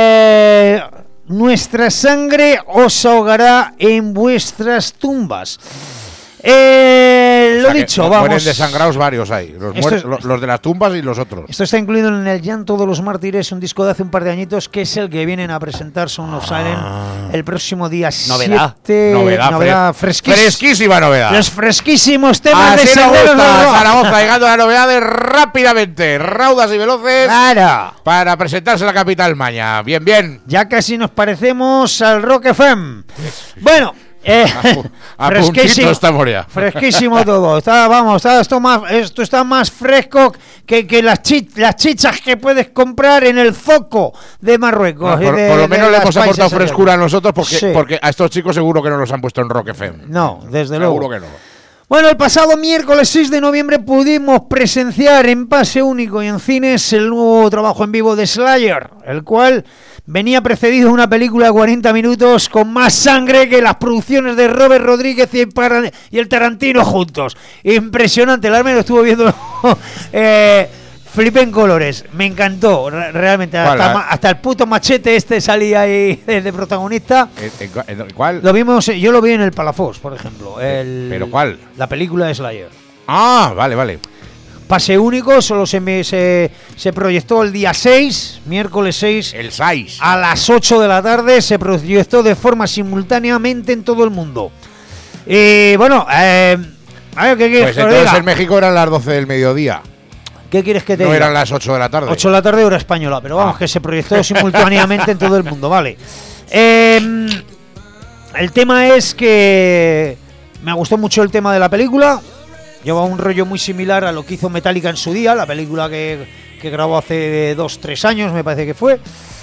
nuestra sangre os ahogará en vuestras tumbas. Lo O sea que dicho, mueren vamos. desangrados varios ahí. Los de las tumbas y los otros. Esto está incluido en El Llanto de los Mártires, un disco de hace un par de añitos, que es el que vienen a presentar Sound of Silence el próximo día Novedad. 7. Novedad fresquísima novedad. Los fresquísimos temas de Así nos Senderos del gusta, Rock. Zaragoza, llegando a las novedades rápidamente, raudas y veloces, Claro. para presentarse en la capital maña. Bien, bien. Ya casi nos parecemos al Rock FM. Bueno, A puntito estamos ya. fresquísimo todo. Esto está más fresco que las chichas que puedes comprar en el Zoco de Marruecos. Por de lo menos le las hemos aportado países frescura a nosotros Sí. porque a estos chicos seguro que no los han puesto en Rock FM. No, desde Seguro luego. que no. Bueno, el pasado miércoles 6 de noviembre pudimos presenciar en pase único y en cines el nuevo trabajo en vivo de Slayer, el cual venía precedido de una película de 40 minutos con más sangre que las producciones de Robert Rodríguez y el Tarantino juntos. Impresionante, el Arme lo estuvo viendo. Flipé en colores, me encantó, realmente. Hasta el puto Machete salía ahí de protagonista. ¿Cuál? Lo vimos, yo lo vi en el Palafox, por ejemplo. ¿Pero cuál? La película de Slayer. Ah, vale. Pase único, solo se proyectó el día 6, miércoles 6, El 6. a las 8 de la tarde, se proyectó de forma simultáneamente en todo el mundo. Y bueno, a ver, ¿qué quieres Pues que te entonces diga? en México eran las 12 del mediodía. ¿Qué quieres que te No diga? eran las 8 de la tarde. 8 de la tarde hora española, pero vamos, que se proyectó simultáneamente en todo el mundo, vale. El tema es que me gustó mucho el tema de la película. Lleva un rollo muy similar a lo que hizo Metallica en su día, la película que grabó hace 2-3 años, me parece que fue.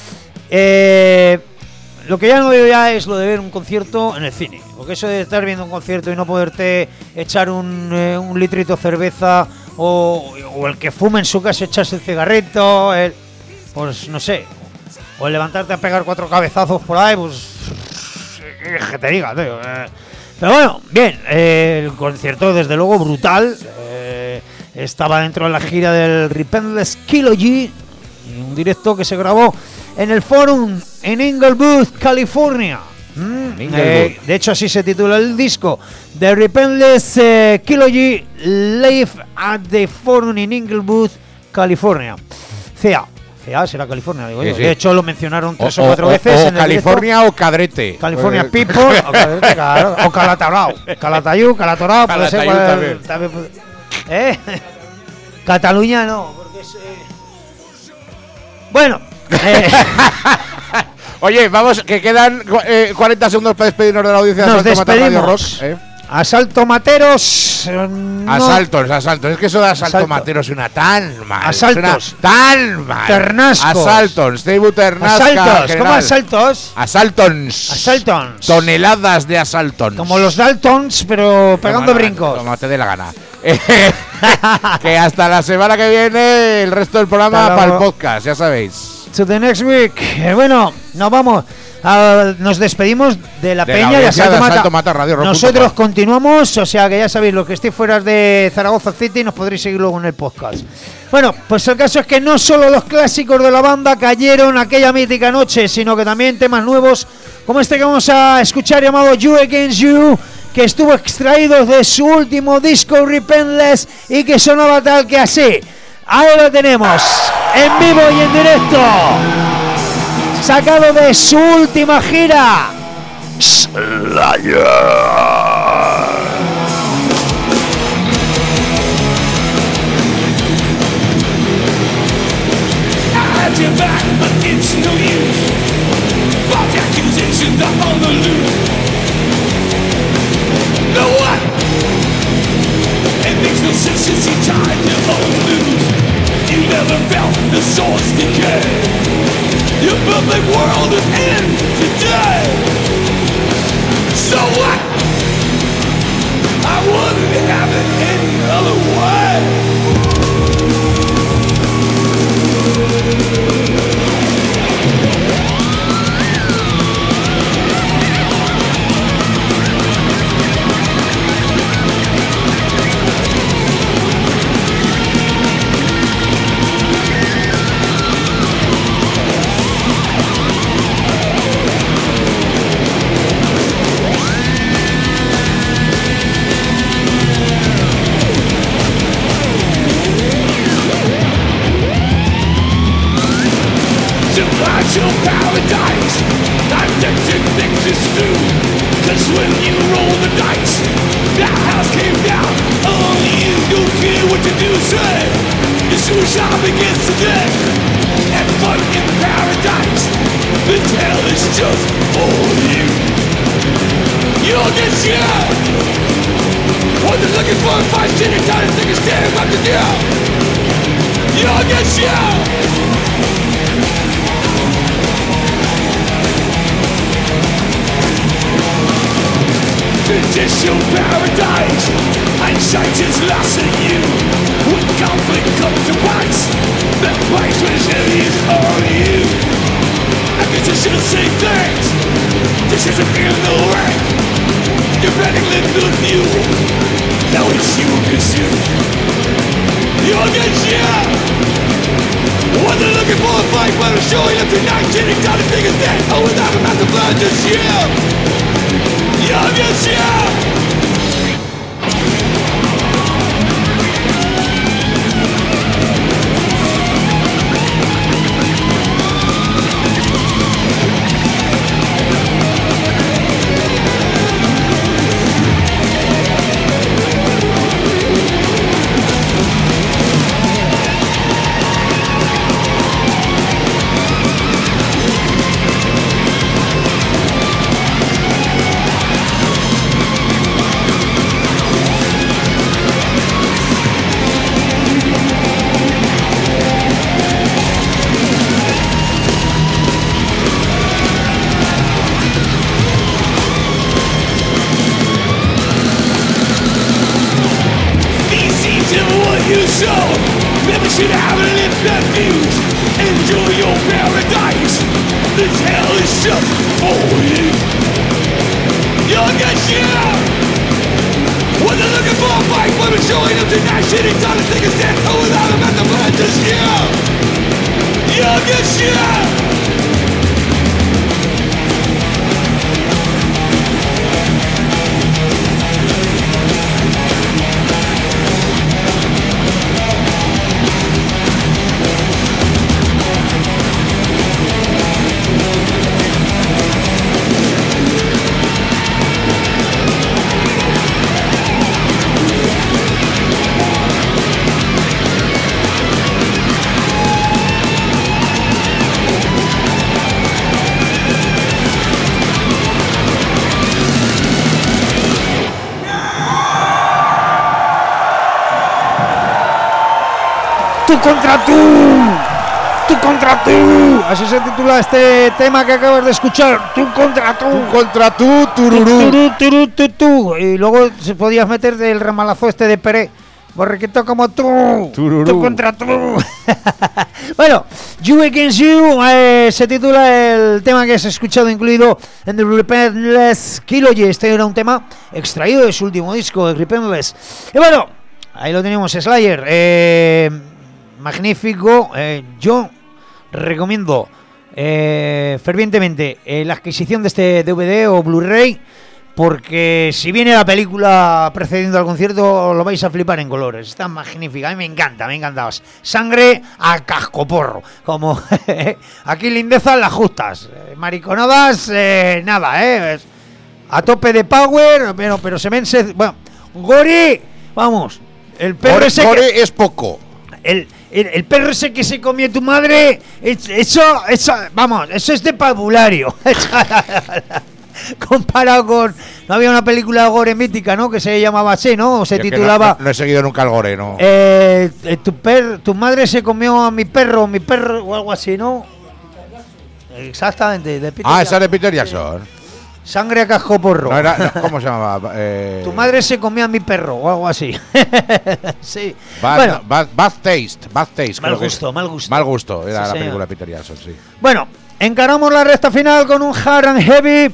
Lo que ya no veo ya es lo de ver un concierto en el cine. Porque eso de estar viendo un concierto y no poderte echar un litrito de cerveza o el que fume en su casa echarse el cigarrito, pues no sé. O el levantarte a pegar 4 cabezazos por ahí, pues que te diga, tío. Pero bueno, bien, el concierto desde luego brutal. Estaba dentro de la gira del Repentless Trilogy, un directo que se grabó en el Forum en Inglewood, California. Inglewood. De hecho, así se titula el disco, The Repentless Trilogy Live at the Forum in Inglewood, California. CA será California, digo yo. Sí. De hecho, lo mencionaron 3 o 4 veces. O en el California o Cadrete. California People o Calatarao. Calatayud, Calatorao, puede ser. Calatayud también. Cataluña no, porque es. Bueno. Oye, vamos, que quedan 40 segundos para despedirnos de la audiencia de Nos Asalto Matar Radio Rock. despedimos. Asalto Materos. Asaltos. Es que eso de asalto Asalto. Materos suena tan mal. Asaltos. Suena tan mal. Ternascos. Asaltos. Stable Ternasca. Asaltos. general. ¿Cómo asaltos? Asaltons. Asaltons. Toneladas de asaltons. Como los Daltons, pero pegando brincos. Como te dé la gana. Que hasta la semana que viene el resto del programa Hasta para el luego. podcast, ya sabéis. To the next week. Bueno, nos vamos. Nos despedimos de la De la peña de audiencia Asalto de Mata. Asalto Mata Radio Rock. Nosotros continuamos, o sea que ya sabéis, los que estéis fuera de Zaragoza City nos podréis seguir luego en el podcast. Bueno, pues el caso es que no solo los clásicos de la banda cayeron aquella mítica noche, sino que también temas nuevos, como este que vamos a escuchar llamado You Against You, que estuvo extraído de su último disco Repentless y que sonaba tal que así. Ahí lo tenemos, en vivo y en directo, sacado de su última gira. At your back, but it's no use. False accusations are on the loose. No one. It makes no sense since you tried to own lose. You never felt the the source decay. Your perfect world is in today. So what? I wouldn't have it any other way. To find your paradise, addicted things is true. Cause when you roll the dice, the house came down on you. Don't care what you do, say. Your suicide begins today. Have fun in paradise. The hell is just for you. You'll get shot. What they're looking for, fight shit, you're trying to take a stand up to do. You'll get shot. Judicial paradise, hindsight is lost in you. When conflict comes to price, the price was heavy on you. I guess I should say thanks. This isn't in the way. You're running little fuel. Now it's you consume. You'll get shot. What they're looking for a fight, but I'm showing up tonight. Getting down to take a stand. Oh, without a master plan, just you. You'll get shot. Should have lived that views. Enjoy your paradise. This hell is just for you. You'll get shot. What they're looking for a fight, but I'm showing up tonight. Shitty time to take a stand. Oh, without him at the blood, just you. You'll get shot. Tú contra tú, tú contra tú. Así se titula este tema que acabas de escuchar. Tú contra tú. Tú contra tú, tururú. Turú, turú, tú, tú. Y luego se podías meter del ramalazo este de Peré. Borriquito como tú. Tururú. Tú contra tú. Bueno, You Against You se titula el tema que has escuchado incluido en The Repentless Trilogy. Este era un tema extraído de su último disco, The Repentless. Y bueno, ahí lo tenemos, Slayer. Magnífico. Yo recomiendo fervientemente la adquisición de este DVD o Blu-ray, porque si viene la película precediendo al concierto lo vais a flipar en colores. Está magnífica, a mí me encanta. Sangre a cascoporro, como aquí lindezas las justas, mariconadas nada, a tope de power, pero se ven, bueno, Gori, vamos, el perro ese Gore es poco. el perro ese que se comió tu madre, eso, vamos, eso es de pabulario. comparado con... No había una película de gore mítica, ¿no? Que se llamaba así, ¿no? O se Yo que titulaba... No he seguido nunca el gore, ¿no? Tu madre se comió a mi perro, o algo así, ¿no? Exactamente. De Peter Esa Jackson. de Peter Jackson. Sangre a cascoporro. No era, no, ¿cómo se llamaba? Tu madre se comía a mi perro o algo así. Sí. Bad, Bueno, bad Taste. mal creo que es. gusto, mal gusto. Mal gusto, era Sí, la señor. película de Peter Jackson, sí. Bueno, encaramos la recta final con un hard and heavy.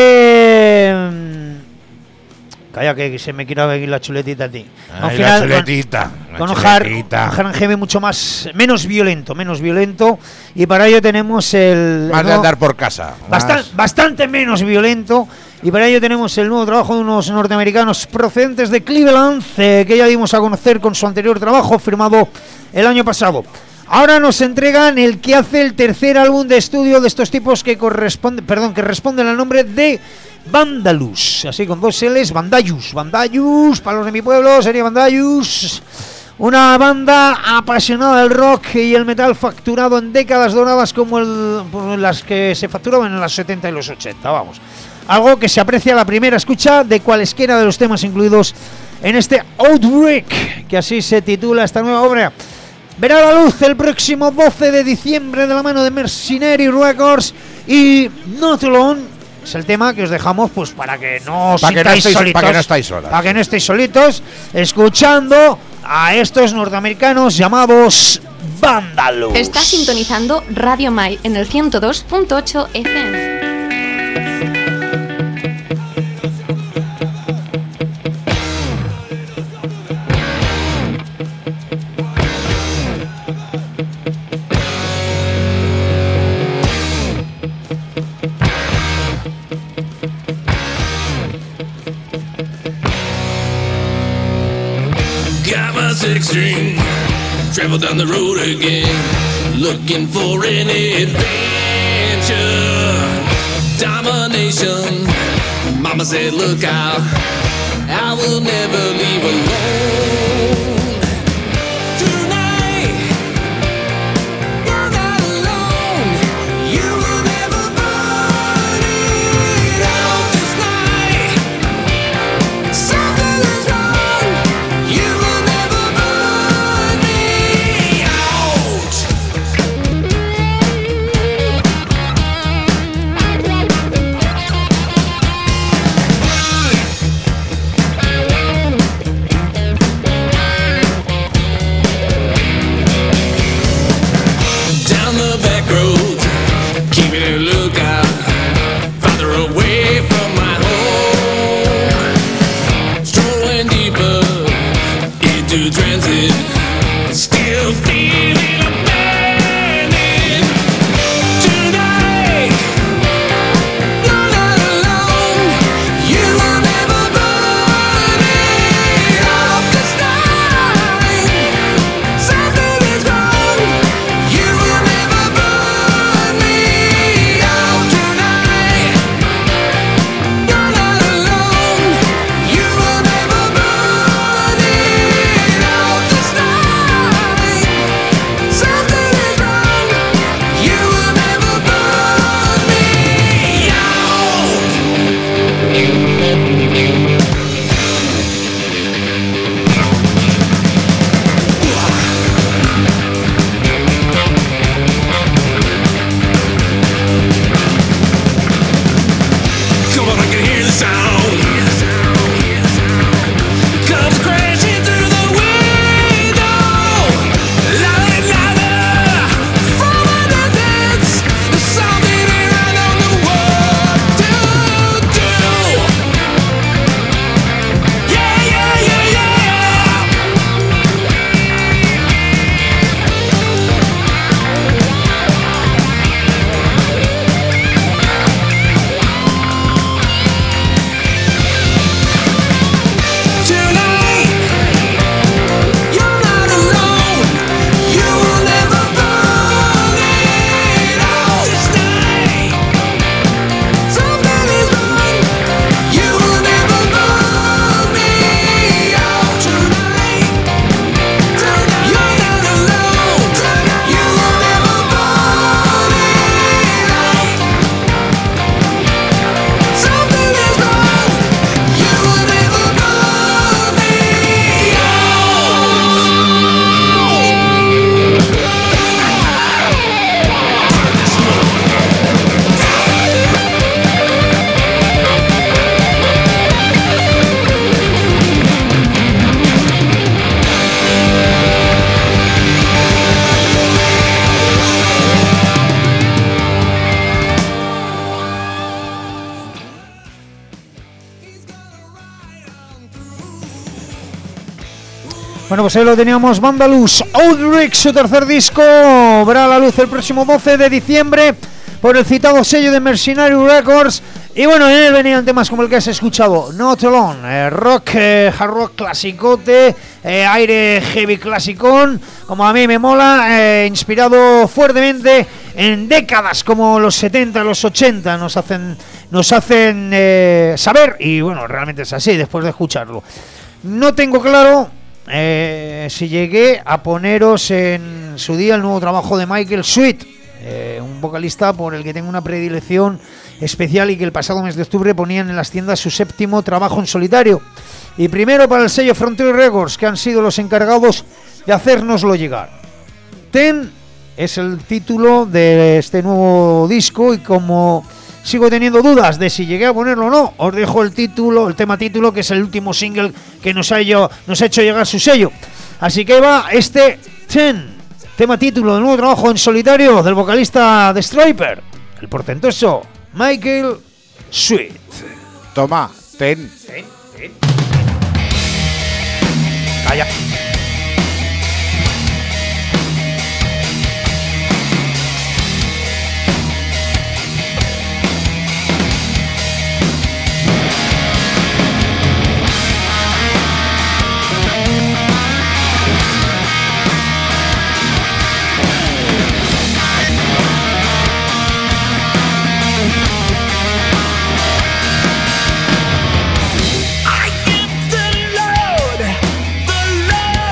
Calla, que se me quiera venir la chuletita a ti. Al Ay, final, la chuletita. con un hard and heavy mucho menos violento. Y para ello tenemos el... Más de ¿no? andar por casa. Bastante menos violento. Y para ello tenemos el nuevo trabajo de unos norteamericanos procedentes de Cleveland, que ya dimos a conocer con su anterior trabajo firmado el año pasado. Ahora nos entregan el que hace el tercer álbum de estudio de estos tipos que responden al nombre de Vandalus, así con 2 L's, Vandalus, para los de mi pueblo sería Vandalus. Una banda apasionada del rock y el metal facturado en décadas doradas como las que se facturaban en los 70 y los 80, vamos. Algo que se aprecia a la primera escucha de cualesquiera de los temas incluidos en este Outbreak, que así se titula esta nueva obra. Verá la luz el próximo 12 de diciembre de la mano de Mercenary Records y Not Alone. Es el tema que os dejamos pues para que no estéis solitos. Para que no estáis solas. Para que no estéis solitos, escuchando a estos norteamericanos llamados Vandalus. Está sintonizando Radio Mai en el 102.8 FM. Got my 6-string, travel down the road again, looking for an adventure, domination. Mama said, look out, I will never leave alone. Tonight, you're not alone. You will never burn it out this night. Something is wrong. You will never burn me out. Bueno, pues ahí lo teníamos, Vandalus Outbreak, su tercer disco, verá la luz el próximo 12 de diciembre por el citado sello de Mercenary Records. Y bueno, en él venían temas como el que has escuchado, Not Alone, rock, hard rock clasicote, aire heavy clasicón, como a mí me mola, inspirado fuertemente en décadas como los 70, los 80, nos hacen saber, y bueno, realmente es así después de escucharlo. No tengo claro si llegué a poneros en su día el nuevo trabajo de Michael Sweet, un vocalista por el que tengo una predilección especial y que el pasado mes de octubre ponían en las tiendas su séptimo trabajo en solitario y primero para el sello Frontier Records, que han sido los encargados de hacérnoslo llegar. Ten es el título de este nuevo disco y como sigo teniendo dudas de si llegué a ponerlo o no, os dejo el tema título, que es el último single que nos ha hecho llegar su sello. Así que va este Ten, tema título del nuevo trabajo en solitario del vocalista de Striper, el portentoso Michael Sweet. Toma, ten. Calla. I give the Lord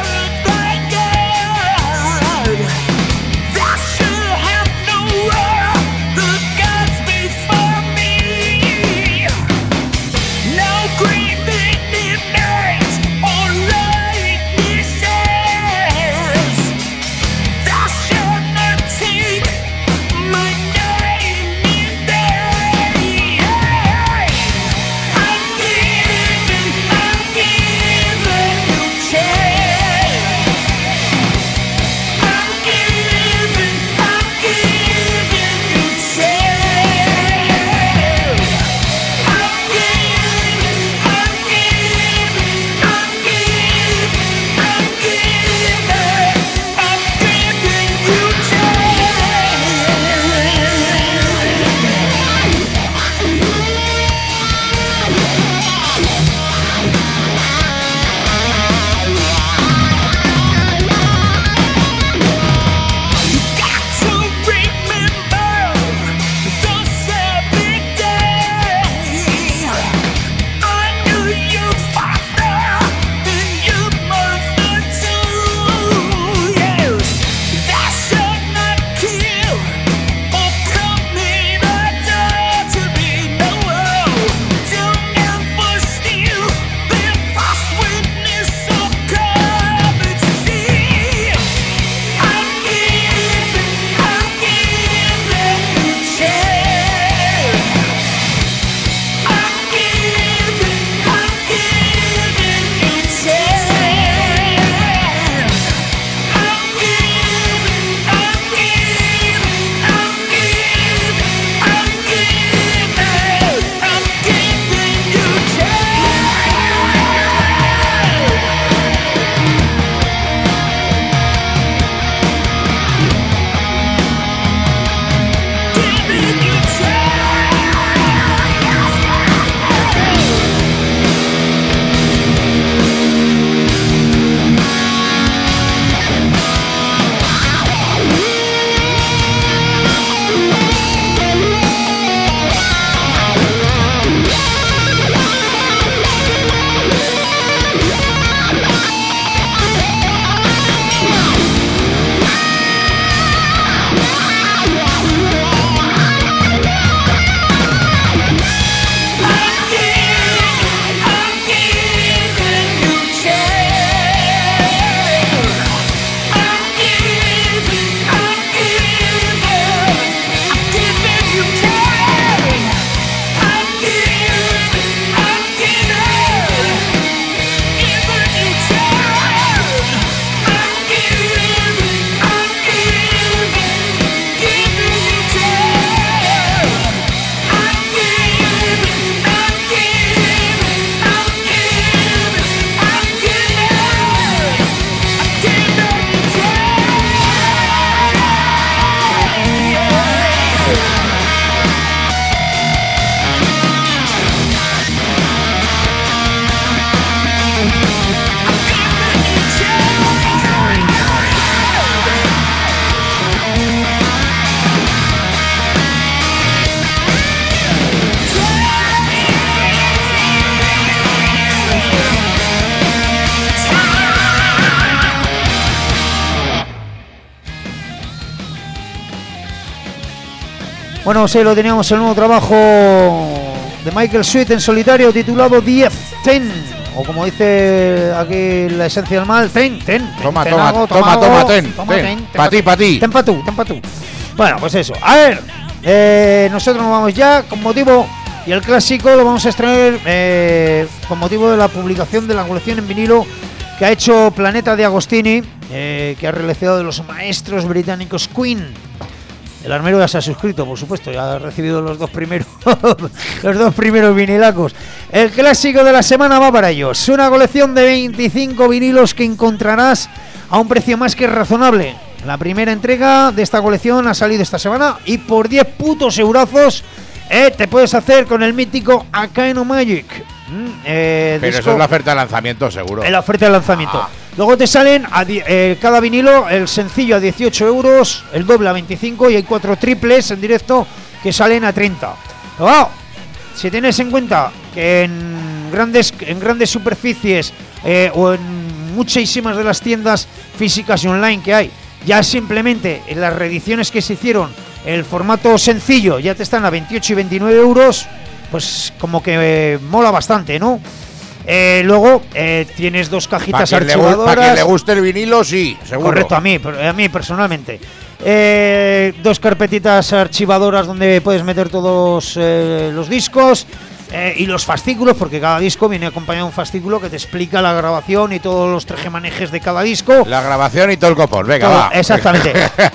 Bueno, sí, lo teníamos el nuevo trabajo de Michael Sweet en solitario titulado 10, o como dice aquí la esencia del mal, ten. Toma, ten. Pa' ti. Ten pa' tú. Bueno, pues eso. A ver, nosotros nos vamos ya con motivo, y el clásico lo vamos a extraer con motivo de la publicación de la colección en vinilo que ha hecho Planeta de Agostini, que ha realizado de los maestros británicos Queen. El armero ya se ha suscrito, por supuesto, ya ha recibido los dos primeros vinilacos. El clásico de la semana va para ellos. Una colección de 25 vinilos que encontrarás a un precio más que razonable. La primera entrega de esta colección ha salido esta semana y por 10 putos eurazos te puedes hacer con el mítico A Kind of Magic. Pero disco, eso es la oferta de lanzamiento, seguro. en la oferta de lanzamiento. Luego te salen cada vinilo, el sencillo a 18 euros, el doble a 25 y hay 4 triples en directo que salen a 30. Pero wow, si tienes en cuenta que en grandes superficies o en muchísimas de las tiendas físicas y online que hay, ya simplemente en las reediciones que se hicieron, el formato sencillo ya te están a 28 y 29 euros, pues como que mola bastante, ¿no? Luego tienes dos cajitas archivadoras. Para quien le guste el vinilo, sí, seguro. Correcto, a mí personalmente. Dos carpetitas archivadoras donde puedes meter todos los discos y los fascículos, porque cada disco viene acompañado de un fascículo que te explica la grabación y todos los tejemanejes de cada disco. La grabación y todo el copón, venga, Todo, va. exactamente.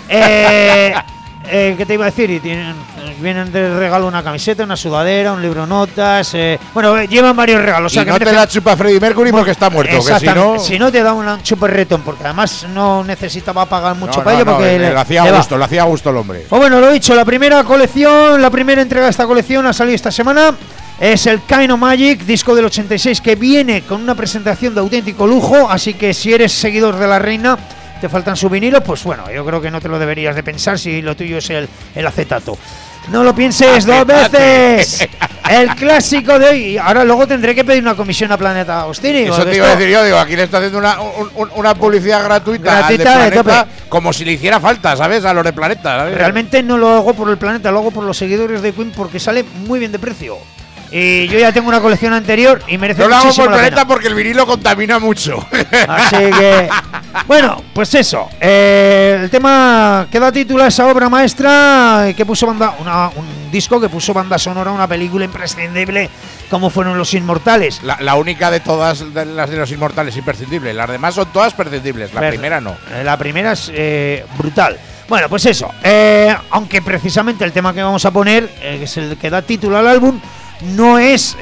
¿Qué te iba a decir? Vienen de regalo una camiseta, una sudadera, un libro de notas. Bueno, llevan varios regalos. Y o sea, no te la chupa Freddie Mercury porque está muerto. Que si no te da un chuperretón, porque además no necesitaba pagar mucho para ello. No, porque le hacía gusto el hombre. Pues bueno, lo he dicho, la primera entrega de esta colección ha salido esta semana. Es el Kind of Magic, disco del 86, que viene con una presentación de auténtico lujo. Así que si eres seguidor de la reina, te faltan su vinilo, pues bueno, yo creo que no te lo deberías de pensar si lo tuyo es el acetato. No lo pienses dos veces. El clásico de hoy. Ahora luego tendré que pedir una comisión a Planeta Agostini. Eso te iba a decir yo, digo, aquí le está haciendo una publicidad gratuita al de Planeta, como si le hiciera falta, ¿sabes? A los de Planeta, ¿sabes? Realmente no lo hago por el Planeta, lo hago por los seguidores de Queen porque sale muy bien de precio. Y yo ya tengo una colección anterior y merece muchísimo la pena. No lo hago por Planeta porque el vinilo contamina mucho. Así que, bueno, pues eso. El tema que da título a esa obra maestra que puso un disco que puso banda sonora a una película imprescindible como fueron Los Inmortales. La única de todas las de Los Inmortales imprescindible. Las demás son todas prescindibles. La primera no. La primera es brutal. Bueno, pues eso. Aunque precisamente el tema que vamos a poner, que es el que da título al álbum, no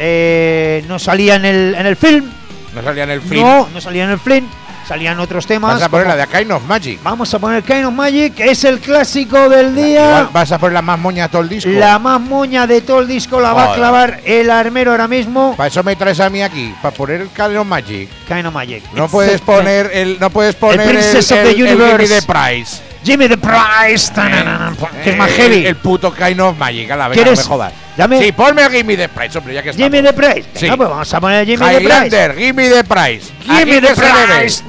salía en el film. No salía en el film. No salía en el film. Salían otros temas. Vas a poner la de A Kind of Magic. Vamos a poner Kind of Magic, que es el clásico del día. Igual vas a poner la más moña de todo el disco. La más moña de todo el disco la va a clavar el armero ahora mismo. Para eso me traes a mí aquí, para poner el Kind of Magic. Kind of Magic. No puedes poner el Princess of the Universe. Jimmy the Price. Jimmy the Price. Que es más heavy. El puto Kind of Magic. A la vez, no me jodas. Sí, ponme a Gimme the Price, hombre, ya que está. Jimmy the Price. Sí. Venga, pues vamos a poner Jimmy the Price. Highlander, Gimme the Price. Gimme the Price.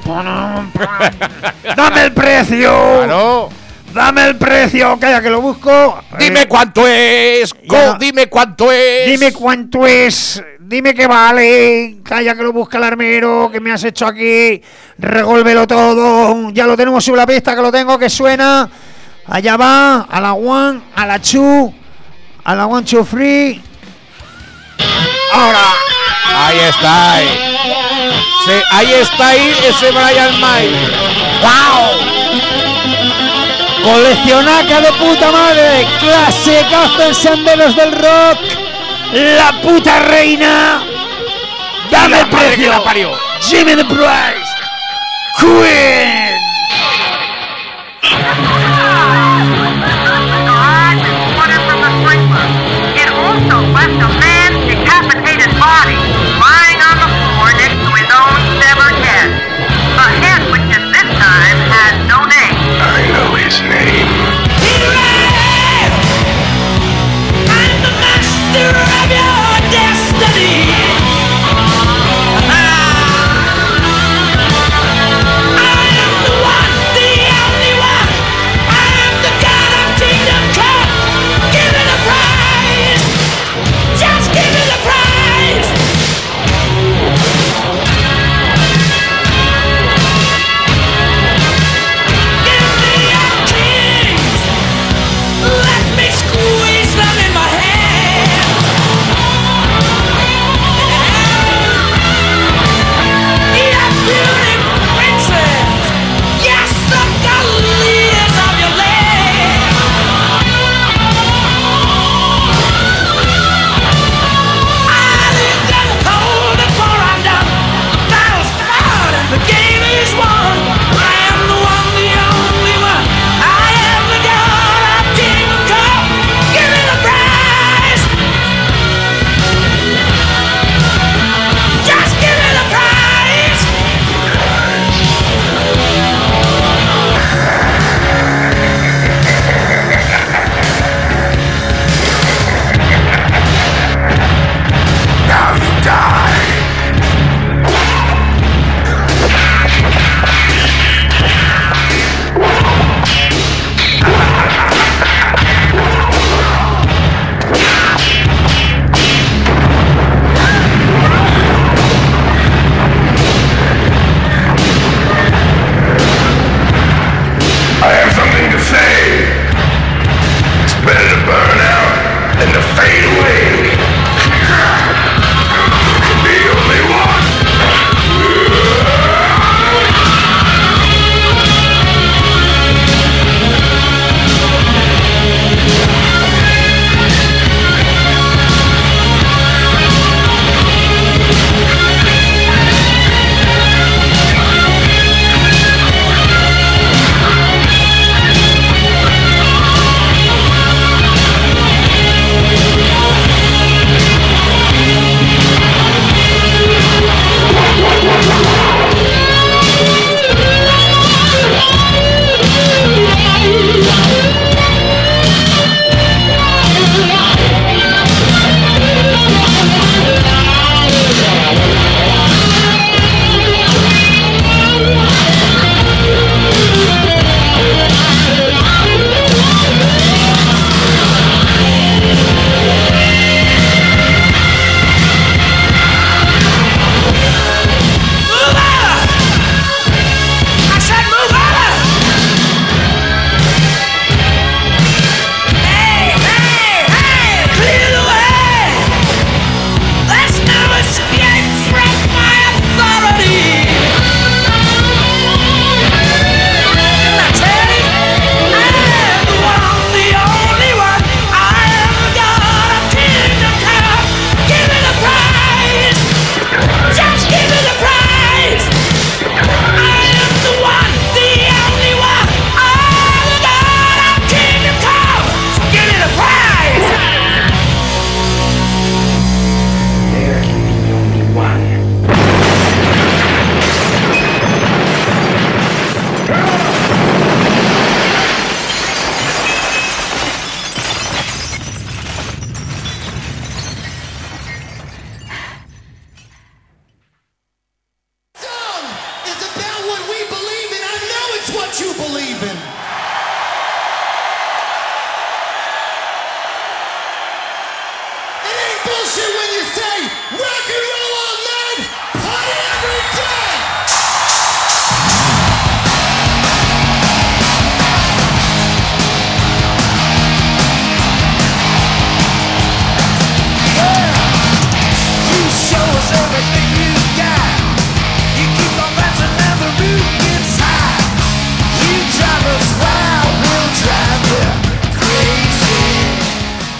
Dame el precio. Claro. Dame el precio. Calla que lo busco. Dime cuánto es. Dime cuánto es. Dime cuánto es. Dime qué vale. Calla que lo busca el armero. Que me has hecho aquí. Rególvelo todo. Ya lo tenemos sobre la pista, que lo tengo, que suena. Allá va. A la one, a la two, a la 1, 2, 3. Ahora. Ahí está. Ahí está ahí ese Brian May. ¡Wow! Coleccionaca de puta madre. Clasicazo en senderos del rock. La puta reina. Dame el precio. Jimmy the Price. Queen. It also left a man's decapitated body lying on the floor next to his own severed head. A head which at this time has no name. I know his name. I'm the master of your destiny. I am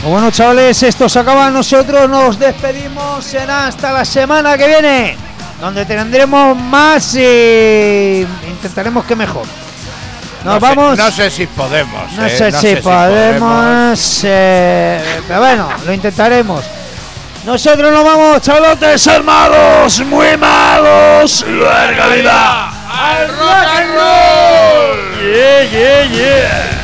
Bueno, chavales, esto se acaba. Nosotros nos despedimos. Será hasta la semana que viene, donde tendremos más y intentaremos que mejor. Vamos. No sé si podemos. No sé si podemos. Pero bueno, lo intentaremos. Nosotros nos vamos, chavalotes, ser malos, muy malos. ¡Larga vida al rock and roll! Yeah, yeah, yeah.